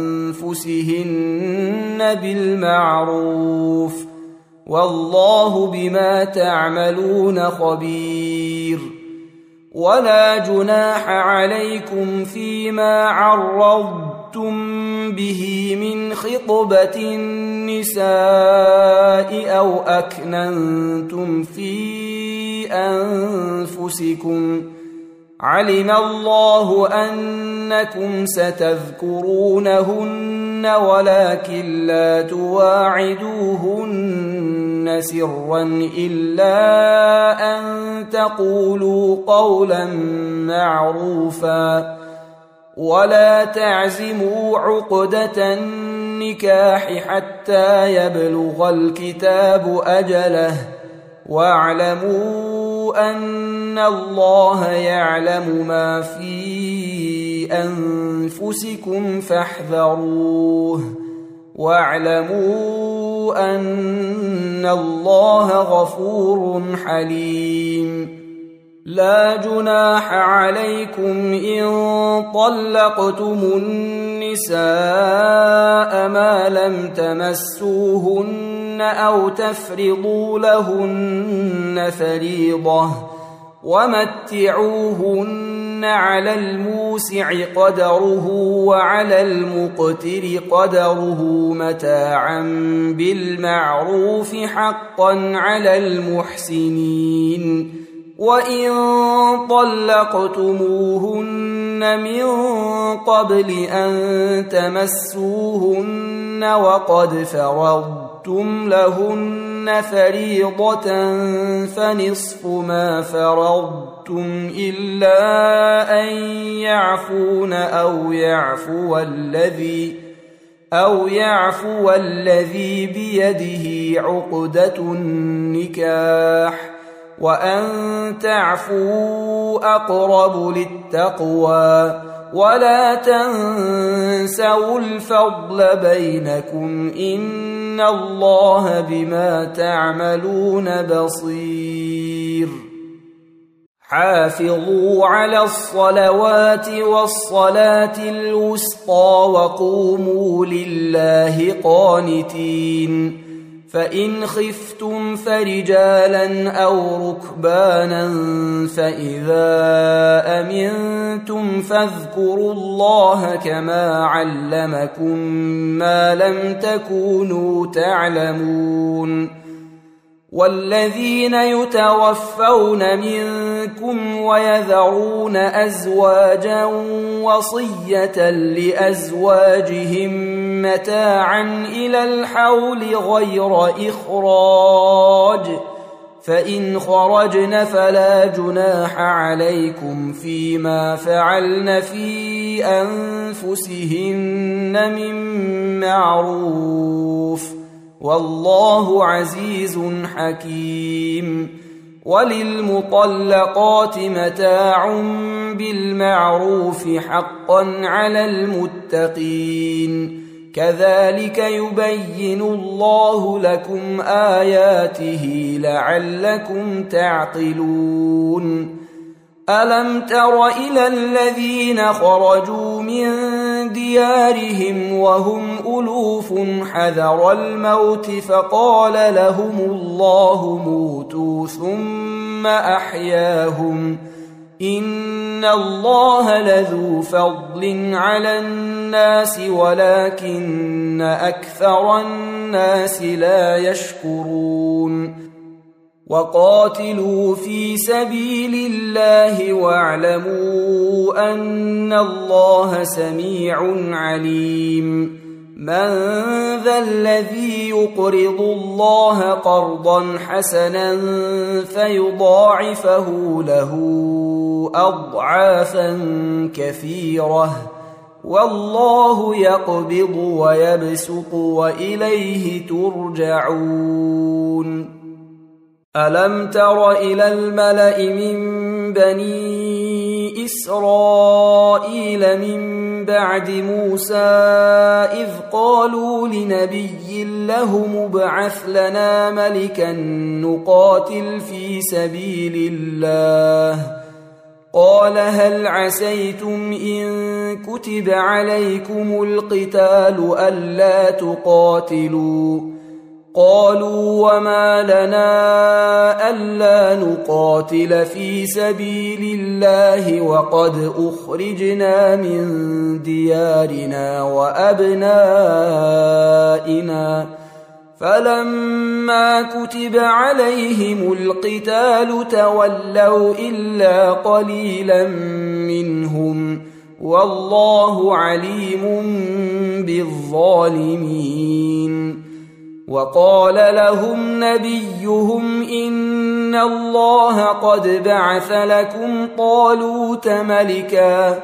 أنفسهن بالمعروف، والله بما تعملون خبير. ولا جناح عليكم فيما عرضتم به من خطبة النساء أو أكننتم في أنفسكم، علم الله أنكم ستذكرونهن ولكن لا تواعدوهن سرا إلا أن تقولوا قولا معروفا، ولا تعزموا عقدة النكاح حتى يبلغ الكتاب أجله، واعلموا أن الله يعلم ما في أنفسكم فاحذروه، واعلموا أن الله غفور حليم. لا جناح عليكم إن طلقتم النساء ما لم تمسوهن أو تفرضوا لهن فريضة، ومتعوهن على الموسع قدره وعلى المقتر قدره متاعا بالمعروف حقا على المحسنين. وإن طلقتموهن من قبل أن تمسوهن وقد فرضتم لهن فريضة فنصف ما فرضتم إلا أن يعفون أو يعفو الذي بيده عقدة النكاح وأن تعفوا أقرب للتقوى ولا تنسوا الفضل بينكم إن الله بما تعملون بصير. حافظوا على الصلوات والصلاة الوسطى وقوموا لله قانتين. فإن خفتم فرجالا أو ركبانا فإذا أمنتم فاذكروا الله كما علمكم ما لم تكونوا تعلمون. والذين يتوفون منكم ويذرون أزواجا وصية لأزواجهم متاعا إلى الحول غير إخراج فإن خرجن فلا جناح عليكم فيما فعلن في أنفسهن من معروف والله عزيز حكيم. وللمطلقات متاع بالمعروف حقا على المتقين كذلك يبين الله لكم آياته لعلكم تعقلون. ألم تر إلى الذين خرجوا من ديارهم وهم ألوف حذر الموت فقال لهم الله موتوا ثم أحياهم إن الله لذو فضل على الناس ولكن أكثر الناس لا يشكرون. وقاتلوا في سبيل الله واعلموا أن الله سميع عليم. من ذا الذي يقرض الله قرضا حسنا فيضاعفه له أضعافا كثيرة والله يقبض ويبسط وإليه ترجعون. ألم تر إلى الملأ من بني إسرائيل من بعد موسى إذ قالوا لنبي له ابعث لنا ملكا نقاتل في سبيل الله قال هل عسيتم إن كتب عليكم القتال ألا تقاتلوا قالوا وما لنا ألا نقاتل في سبيل الله وقد أخرجنا من ديارنا وأبنائنا فلما كتب عليهم القتال تولوا إلا قليلا منهم والله عليم بالظالمين. وقال لهم نبيهم إن الله قد بعث لكم طالوت ملكا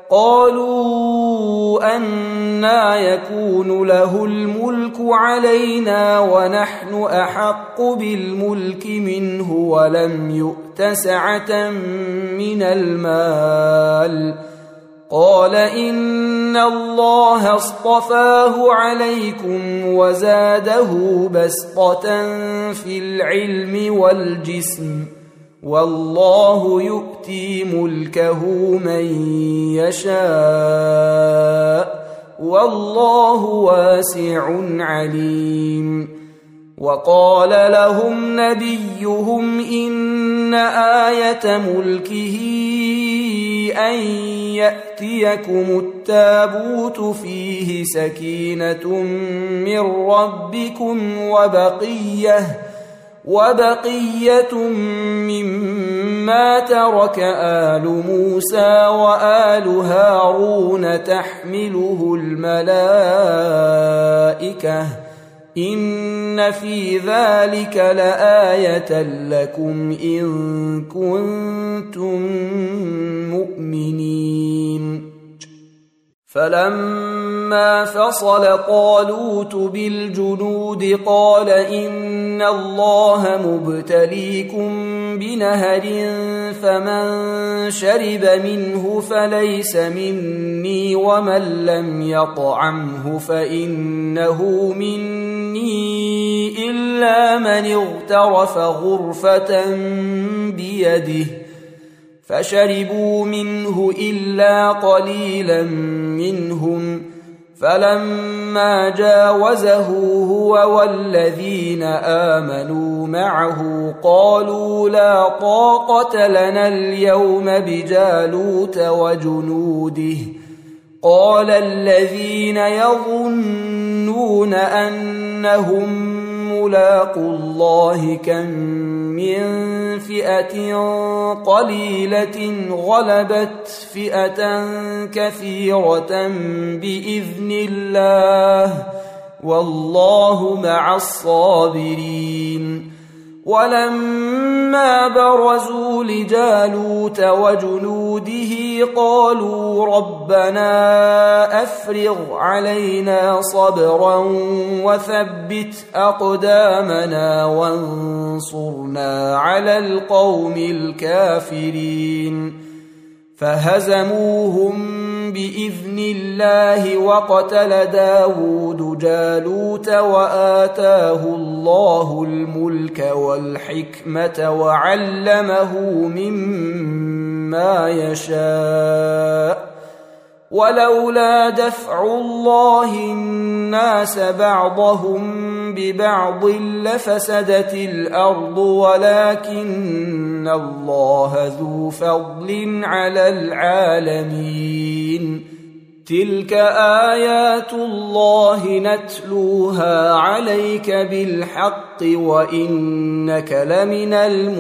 قالوا أنى يكون له الملك علينا ونحن أحق بالملك منه ولم يؤت سعة من المال قال إن الله اصطفاه عليكم وزاده بسطة في العلم والجسم والله يؤتي ملكه من يشاء والله واسع عليم. وقال لهم نبيهم إن آية ملكه أن يأتيكم التابوت فيه سكينة من ربكم وبقية مما ترك آل موسى وآل هارون تحمله الملائكة إن في ذلك لآية لكم إن كنتم مؤمنين. فلما فصل طالوت بالجنود قال إن الله مبتليكم بنهر فمن شرب منه فليس مني ومن لم يطعمه فإنه مني إلا من اغترف غرفة بيده فشربوا منه إلا قليلا منهم فلما جاوزه هو والذين آمنوا معه قالوا لا طاقة لنا اليوم بجالوت وجنوده قال الذين يظنون أنهم ملاقو الله كم من فئة قليلة غلبت فئة كثيرة بإذن الله والله مع الصابرين. ولما برزوا لجالوت وجنوده قالوا ربنا أفرغ علينا صبرا وثبت أقدامنا وانصرنا على القوم الكافرين فهزموهم بإذن الله وقتل داود جالوت وآتاه الله الملك والحكمة وعلمه مما يشاء ولولا دفع الله الناس بعضهم ببعض لفسدت الأرض ولكن الله ذو فضل على العالمين. تلك آيات الله نتلوها عليك بالحق وإنك لمن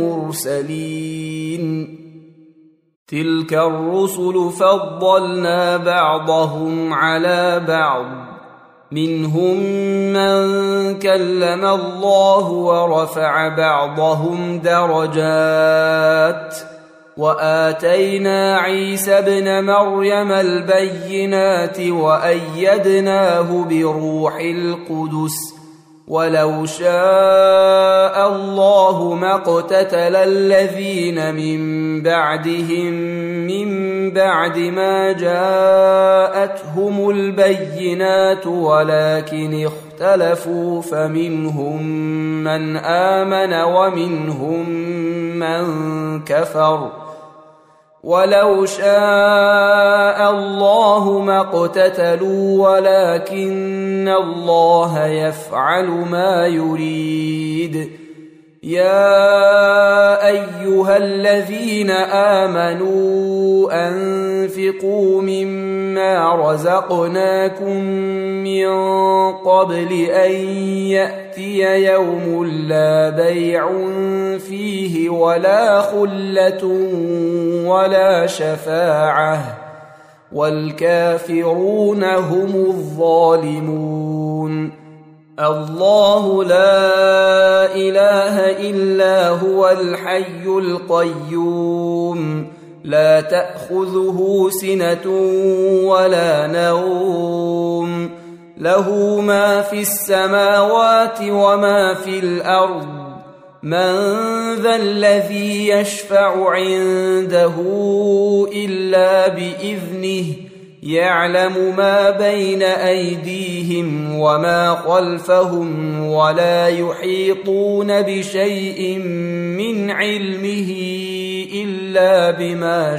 المرسلين. تلك الرسل فضلنا بعضهم على بعض منهم من كلم الله ورفع بعضهم درجات وآتينا عيسى ابن مريم البينات وأيدناه بروح القدس ولو شاء الله ما اقتتل الذين من بعدهم من بعد ما جاءتهم البينات ولكن اختلفوا فمنهم من آمن ومنهم من كفر ولو شاء الله ما اقتتلوا ولكن الله يفعل ما يريد. يا أيها الذين آمنوا أنفقوا مما رزقناكم من قبل أن يأتي يوم لا بيع فيه ولا خلة ولا شفاعة والكافرون هم الظالمون. الله لا إله إلا هو الحي القيوم لا تأخذه سنة ولا نوم له ما في السماوات وما في الأرض من ذا الذي يشفع عنده إلا بإذنه يعلم ما بين أيديهم وما خلفهم ولا يحيطون بشيء من علمه إلا بما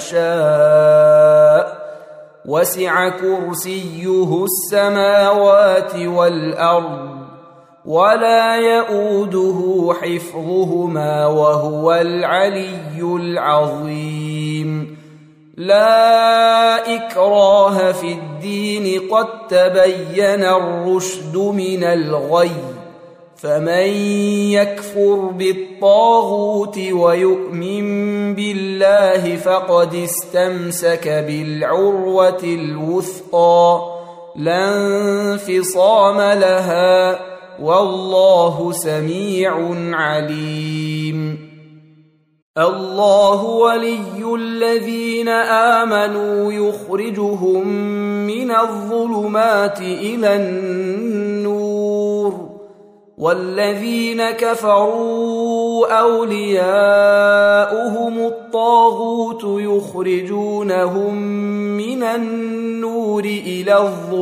شاء وسع كرسيه السماوات والأرض ولا يؤوده حفظهما وهو العلي العظيم. لا إكراه في الدين قد تبين الرشد من الغي فمن يكفر بالطاغوت ويؤمن بالله فقد استمسك بالعروة الوثقى لا انفصام لها والله سميع عليم الله ولي الذين آمنوا يخرجهم من الظلمات إلى النور والذين كفروا أولياؤهم الطاغوت يخرجونهم من النور إلى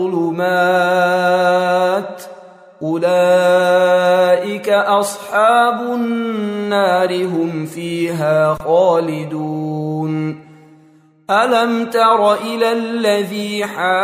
الظلمات أولئك أصحاب النار هم فيها خالدون ألم تر إلى الذي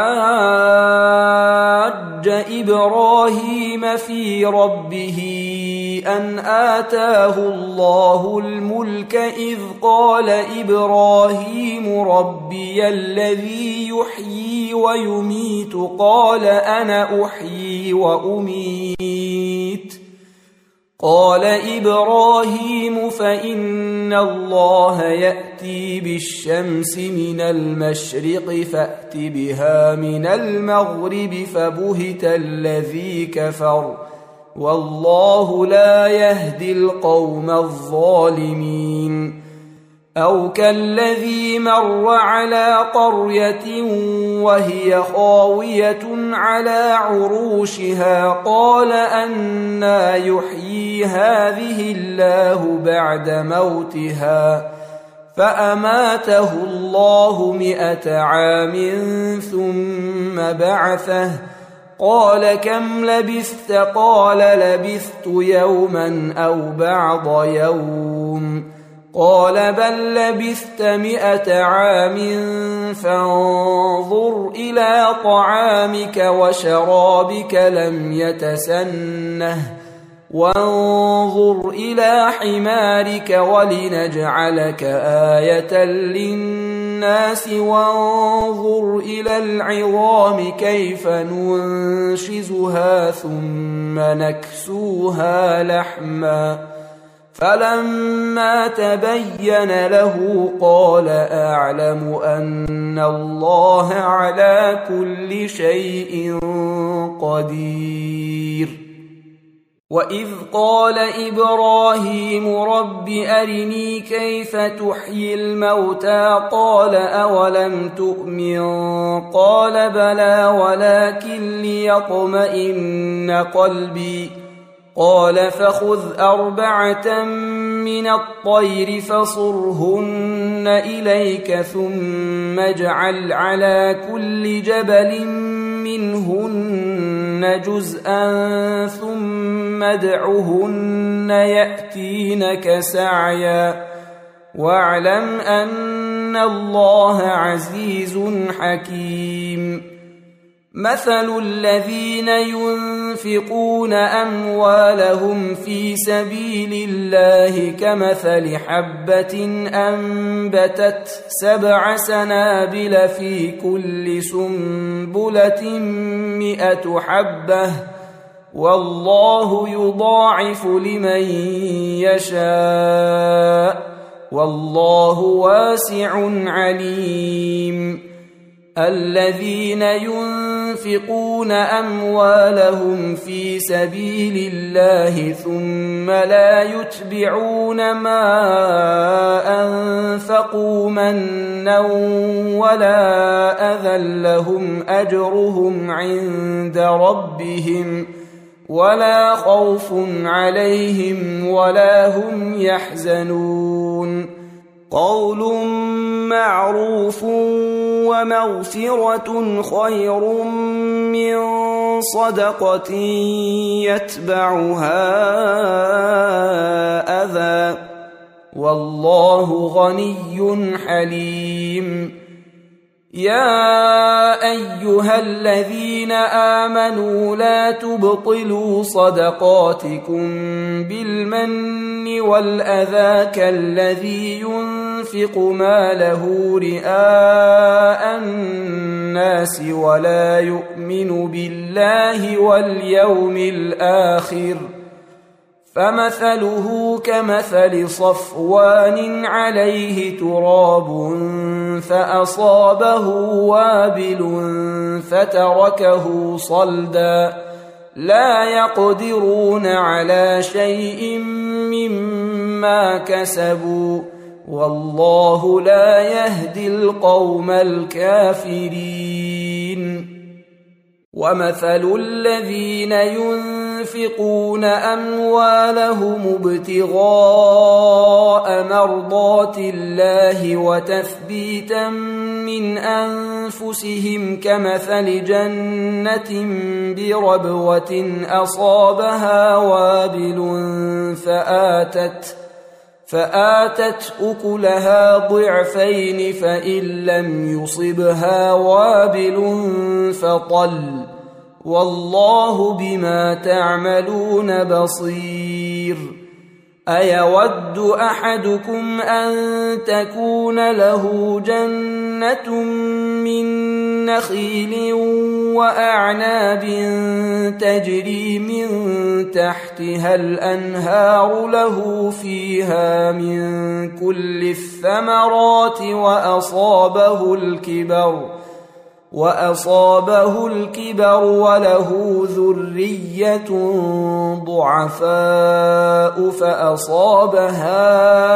حاج إبراهيم في ربه أن آتاه الله الملك إذ قال إبراهيم ربي الذي يحيي ويميت قال أنا أحيي وأميت قال إبراهيم فإن الله يأتي بالشمس من المشرق فأت بها من المغرب فبهت الذي كفر والله لا يهدي القوم الظالمين أو كالذي مر على قرية وهي خاوية على عروشها قال أنى يحيي هذه الله بعد موتها فأماته الله 100 عام ثم بعثه قال كم لبثت قال لبثت يوما أو بعض يوم قال بل لبثت 100 عام فانظر إلى طعامك وشرابك لم يتسنه وانظر إلى حمارك ولنجعلك آية للناس وانظر إلى العظام كيف ننشزها ثم نكسوها لحما فلما تبين له قال أعلم أن الله على كل شيء قدير وإذ قال إبراهيم رب أرني كيف تحيي الموتى قال أولم تؤمن قال بلى ولكن ليطمئن قلبي قال فخذ 4 من الطير فصرهن إليك ثم اجعل على كل جبل منهن جزءا ثم ادعهن يأتينك سعيا واعلم أن الله عزيز حكيم مثل الذين ينفقون أموالهم في سبيل الله كمثل حبة أنبتت 7 سنابل في كل سنبلة 100 حبة والله يضاعف لمن يشاء والله واسع عليم الذين ينفقون أموالهم في سبيل الله ثم لا يتبعون ما أنفقوا منا ولا أذى لهم أجرهم عند ربهم ولا خوف عليهم ولا هم يحزنون قول معروف ومغفرة خير من صدقة يتبعها أذى والله غني حليم يا أيها الذين آمنوا لا تبطلوا صدقاتكم بالمن والأذى كالذي ينفق ماله رئاء الناس ولا يؤمن بالله واليوم الآخر فمثله كمثل صفوان عليه تراب فأصابه وابل فتركه صلدا لا يقدرون على شيء مما كسبوا والله لا يهدي القوم الكافرين. ومثل الذين ينفقون أموالهم ابتغاء مرضات الله وتثبيتا من أنفسهم كمثل جنة بربوة أصابها وابل فآتت أكلها ضعفين فإن لم يصبها وابل فطل والله بما تعملون بصير. أيود أحدكم أن تكون له جنة من نخيل وأعناب تجري من تحتها الأنهار له فيها من كل الثمرات وأصابه الكبر وله ذرية ضعفاء فأصابها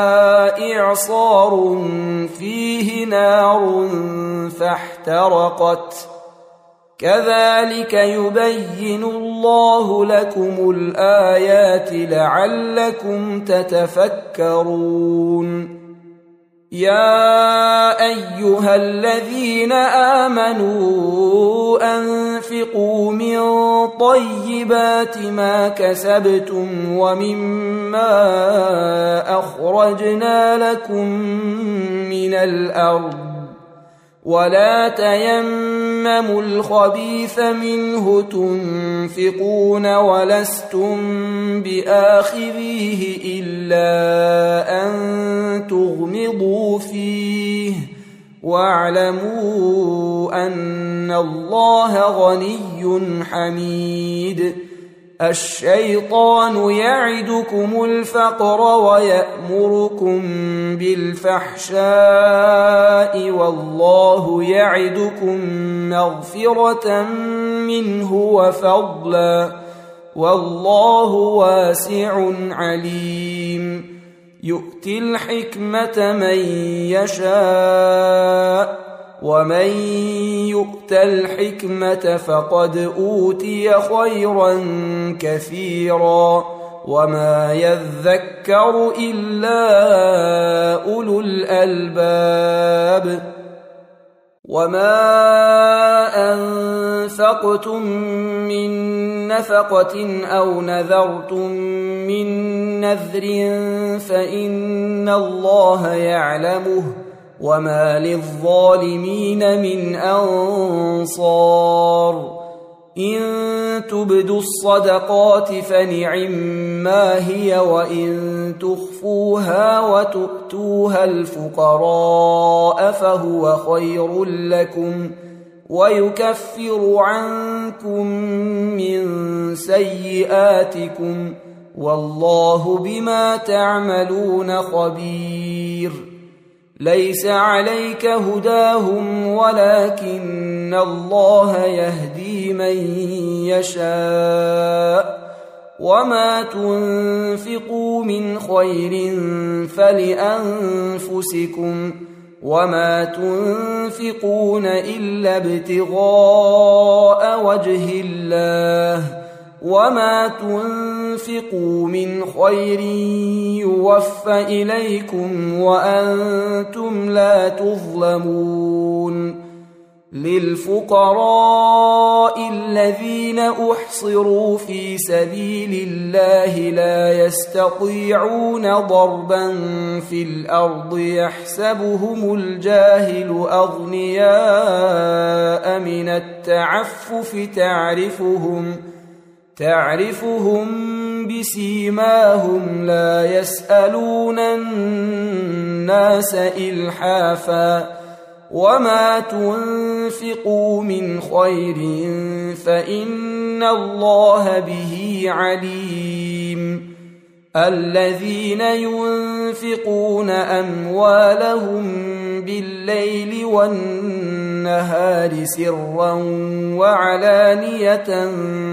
إعصار فيه نار فاحترقت كذلك يبين الله لكم الآيات لعلكم تتفكرون. يا أيها الذين آمنوا أنفقوا من طيبات ما كسبتم ومما أخرجنا لكم من الأرض ولا تيمموا الخبيث منه تنفقون ولستم بآخذيه إلا أن تغمضوا فيه واعلموا أن الله غني حميد. الشيطان يعدكم الفقر ويأمركم بالفحشاء والله يعدكم مغفرة منه وفضلا والله واسع عليم. يؤتي الحكمة من يشاء ومن يؤت الحكمة فقد أوتي خيرا كثيرا وما يذكر إلا أولو الألباب. وما أنفقتم من نفقة أو نذرتم من نذر فإن الله يعلمه وما للظالمين من أنصار. إن تبدوا الصدقات فنعما هي وإن تخفوها وتؤتوها الفقراء فهو خير لكم ويكفر عنكم من سيئاتكم والله بما تعملون خبير. ليس عليك هداهم ولكن الله يهدي من يشاء وما تنفقوا من خير فلأنفسكم وما تنفقون إلا ابتغاء وجه الله وما تنفقوا من خير يوفى إليكم وأنتم لا تظلمون. للفقراء الذين أحصروا في سبيل الله لا يستطيعون ضربا في الأرض يحسبهم الجاهل أغنياء من التعفف تعرفهم بسيماهم لا يسألون الناس إلحافا وما تنفقوا من خير فإن الله به عليم الذين ينفقون أموالهم بالليل والنهار سرا وعلانية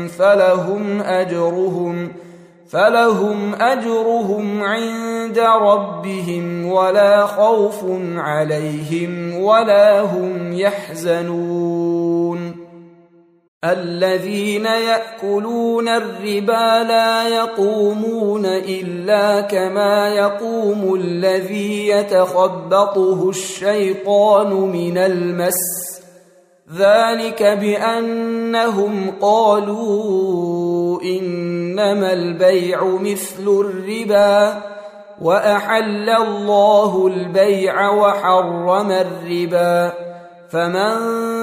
فلهم أجرهم عند ربهم ولا خوف عليهم ولا هم يحزنون الذين يأكلون الربا لا يقومون إلا كما يقوم الذي يتخبطه الشيطان من المس ذلك بأنهم قالوا إنما البيع مثل الربا وأحل الله البيع وحرم الربا فمن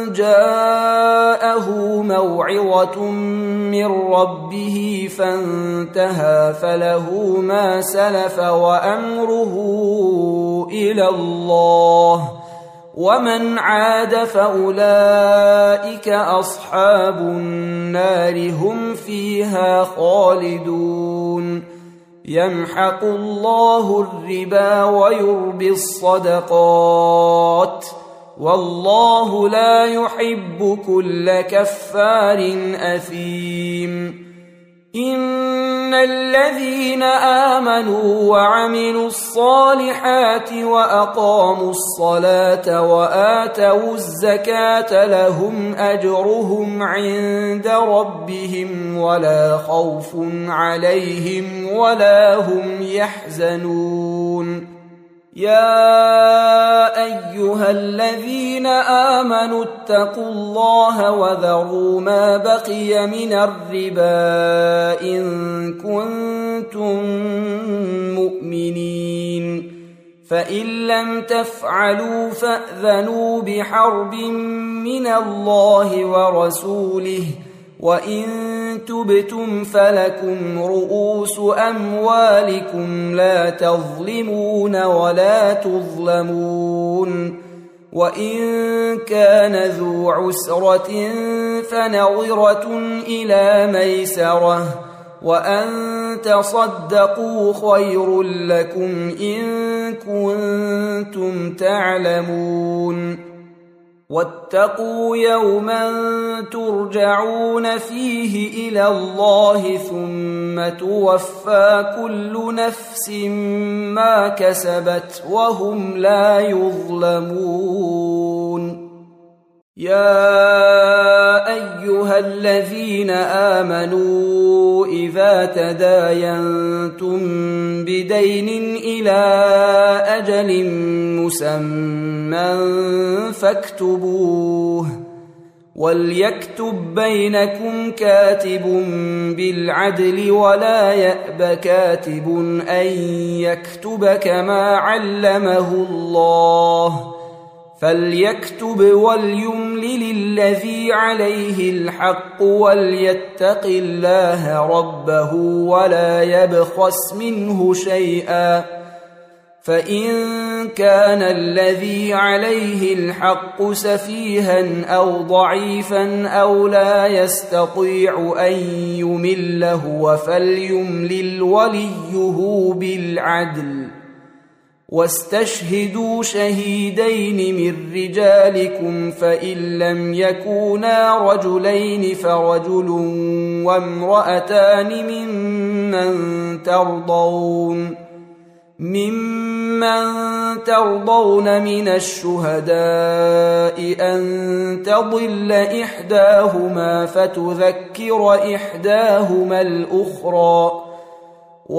جاءه موعظة من ربه فانتهى فله ما سلف وأمره إلى الله ومن عاد فأولئك أصحاب النار هم فيها خالدون يمحق الله الربا ويربي الصدقات والله لا يحب كل كفار أثيم إن الذين آمنوا وعملوا الصالحات وأقاموا الصلاة وآتوا الزكاة لهم أجرهم عند ربهم ولا خوف عليهم ولا هم يحزنون يا أيها الذين آمنوا اتقوا الله وذروا ما بقي من الربا إن كنتم مؤمنين فإن لم تفعلوا فأذنوا بحرب من الله ورسوله وإن تبتم فلكم رؤوس أموالكم لا تظلمون ولا تظلمون وإن كان ذو عسرة فنظرة إلى ميسرة وأن تصدقوا خير لكم إن كنتم تعلمون واتقوا يوما ترجعون فيه إلى الله ثم توفى كل نفس ما كسبت وهم لا يظلمون يا أيها الذين آمنوا إذا تداينتم بدين إلى أجل مسمى فاكتبوه وليكتب بينكم كاتب بالعدل ولا يأب كاتب أن يكتب كما علمه الله فليكتب وليملل الذي عليه الحق وليتق الله ربه ولا يبخس منه شيئا فإن كان الذي عليه الحق سفيها أو ضعيفا أو لا يستطيع أن يمل هو فليملل وليه بالعدل واستشهدوا شهيدين من رجالكم فإن لم يكونا رجلين فرجل وامرأتان ممن ترضون من الشهداء أن تضل إحداهما فتذكر إحداهما الأخرى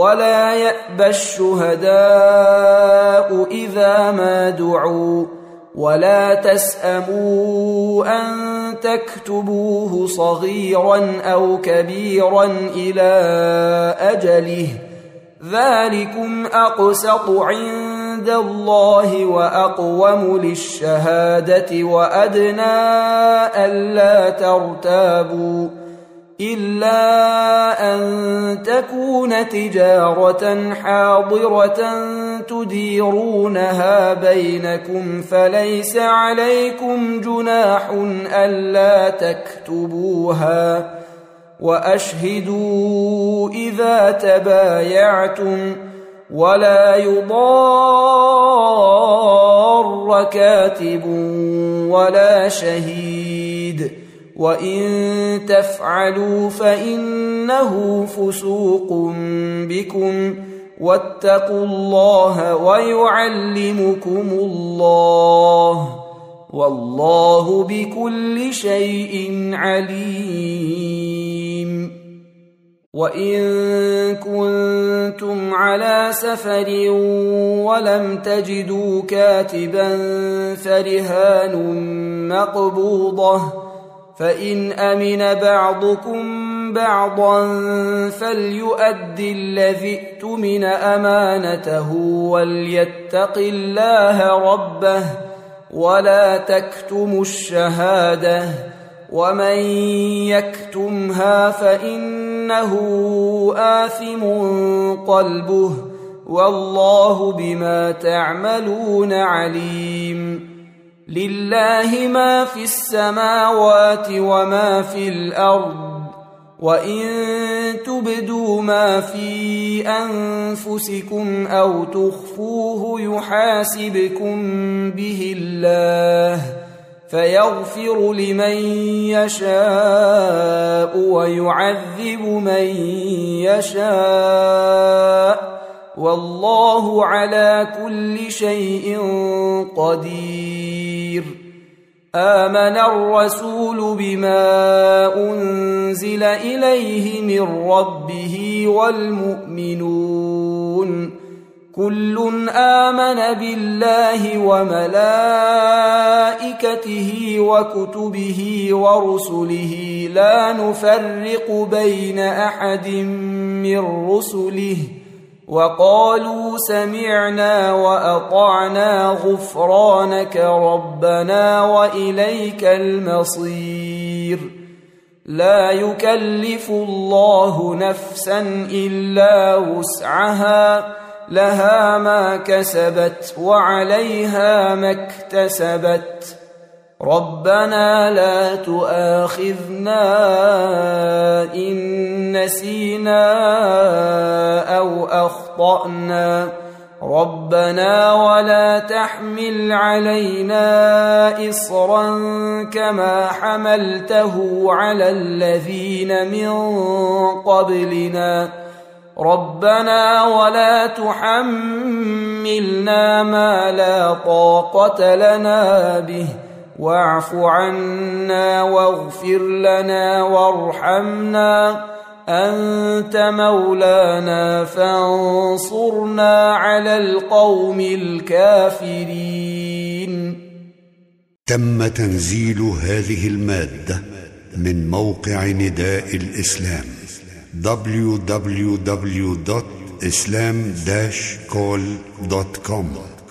ولا يأبى الشهداء إذا ما دعوا ولا تسأموا أن تكتبوه صغيرا أو كبيرا إلى أجله، ذلكم أقسط عند الله وأقوم للشهادة وأدنى ألا ترتابوا، إلا أن تكون تجارة حاضرة تديرونها بينكم فليس عليكم جناح ألا تكتبوها، وأشهدوا إذا تبايعتم، ولا يضار كاتب ولا شهيد، وإن تفعلوا فإنه فسوق بكم، واتقوا الله ويعلمكم الله، والله بكل شيء عليم. وإن كنتم على سفر ولم تجدوا كاتبا فرهان مقبوضة، فإن أمن بعضكم بعضا فليؤد الذي اؤتمن أمانته وليتق الله ربه، ولا تكتموا الشهادة، ومن يكتمها فإنه آثم قلبه، والله بما تعملون عليم. لله ما في السماوات وما في الأرض، وإن تبدوا ما في أنفسكم أو تخفوه يحاسبكم به الله، فيغفر لمن يشاء ويعذب من يشاء، والله على كل شيء قدير. آمن الرسول بما أنزل إليه من ربه والمؤمنون كل آمن بالله وملائكته وكتبه ورسله لا نفرق بين أحد من رسله، وقالوا سمعنا وأطعنا غفرانك ربنا وإليك المصير. لا يكلف الله نفسا إلا وسعها، لها ما كسبت وعليها ما اكتسبت. ربنا لا تؤاخذنا إن نسينا أو أخطأنا، ربنا ولا تحمل علينا إصرا كما حملته على الذين من قبلنا، ربنا ولا تحملنا ما لا طاقة لنا به، واعف عنا واغفر لنا وارحمنا، أنت مولانا فانصرنا على القوم الكافرين. تم تنزيل هذه المادة من موقع نداء الإسلام www.islam-call.com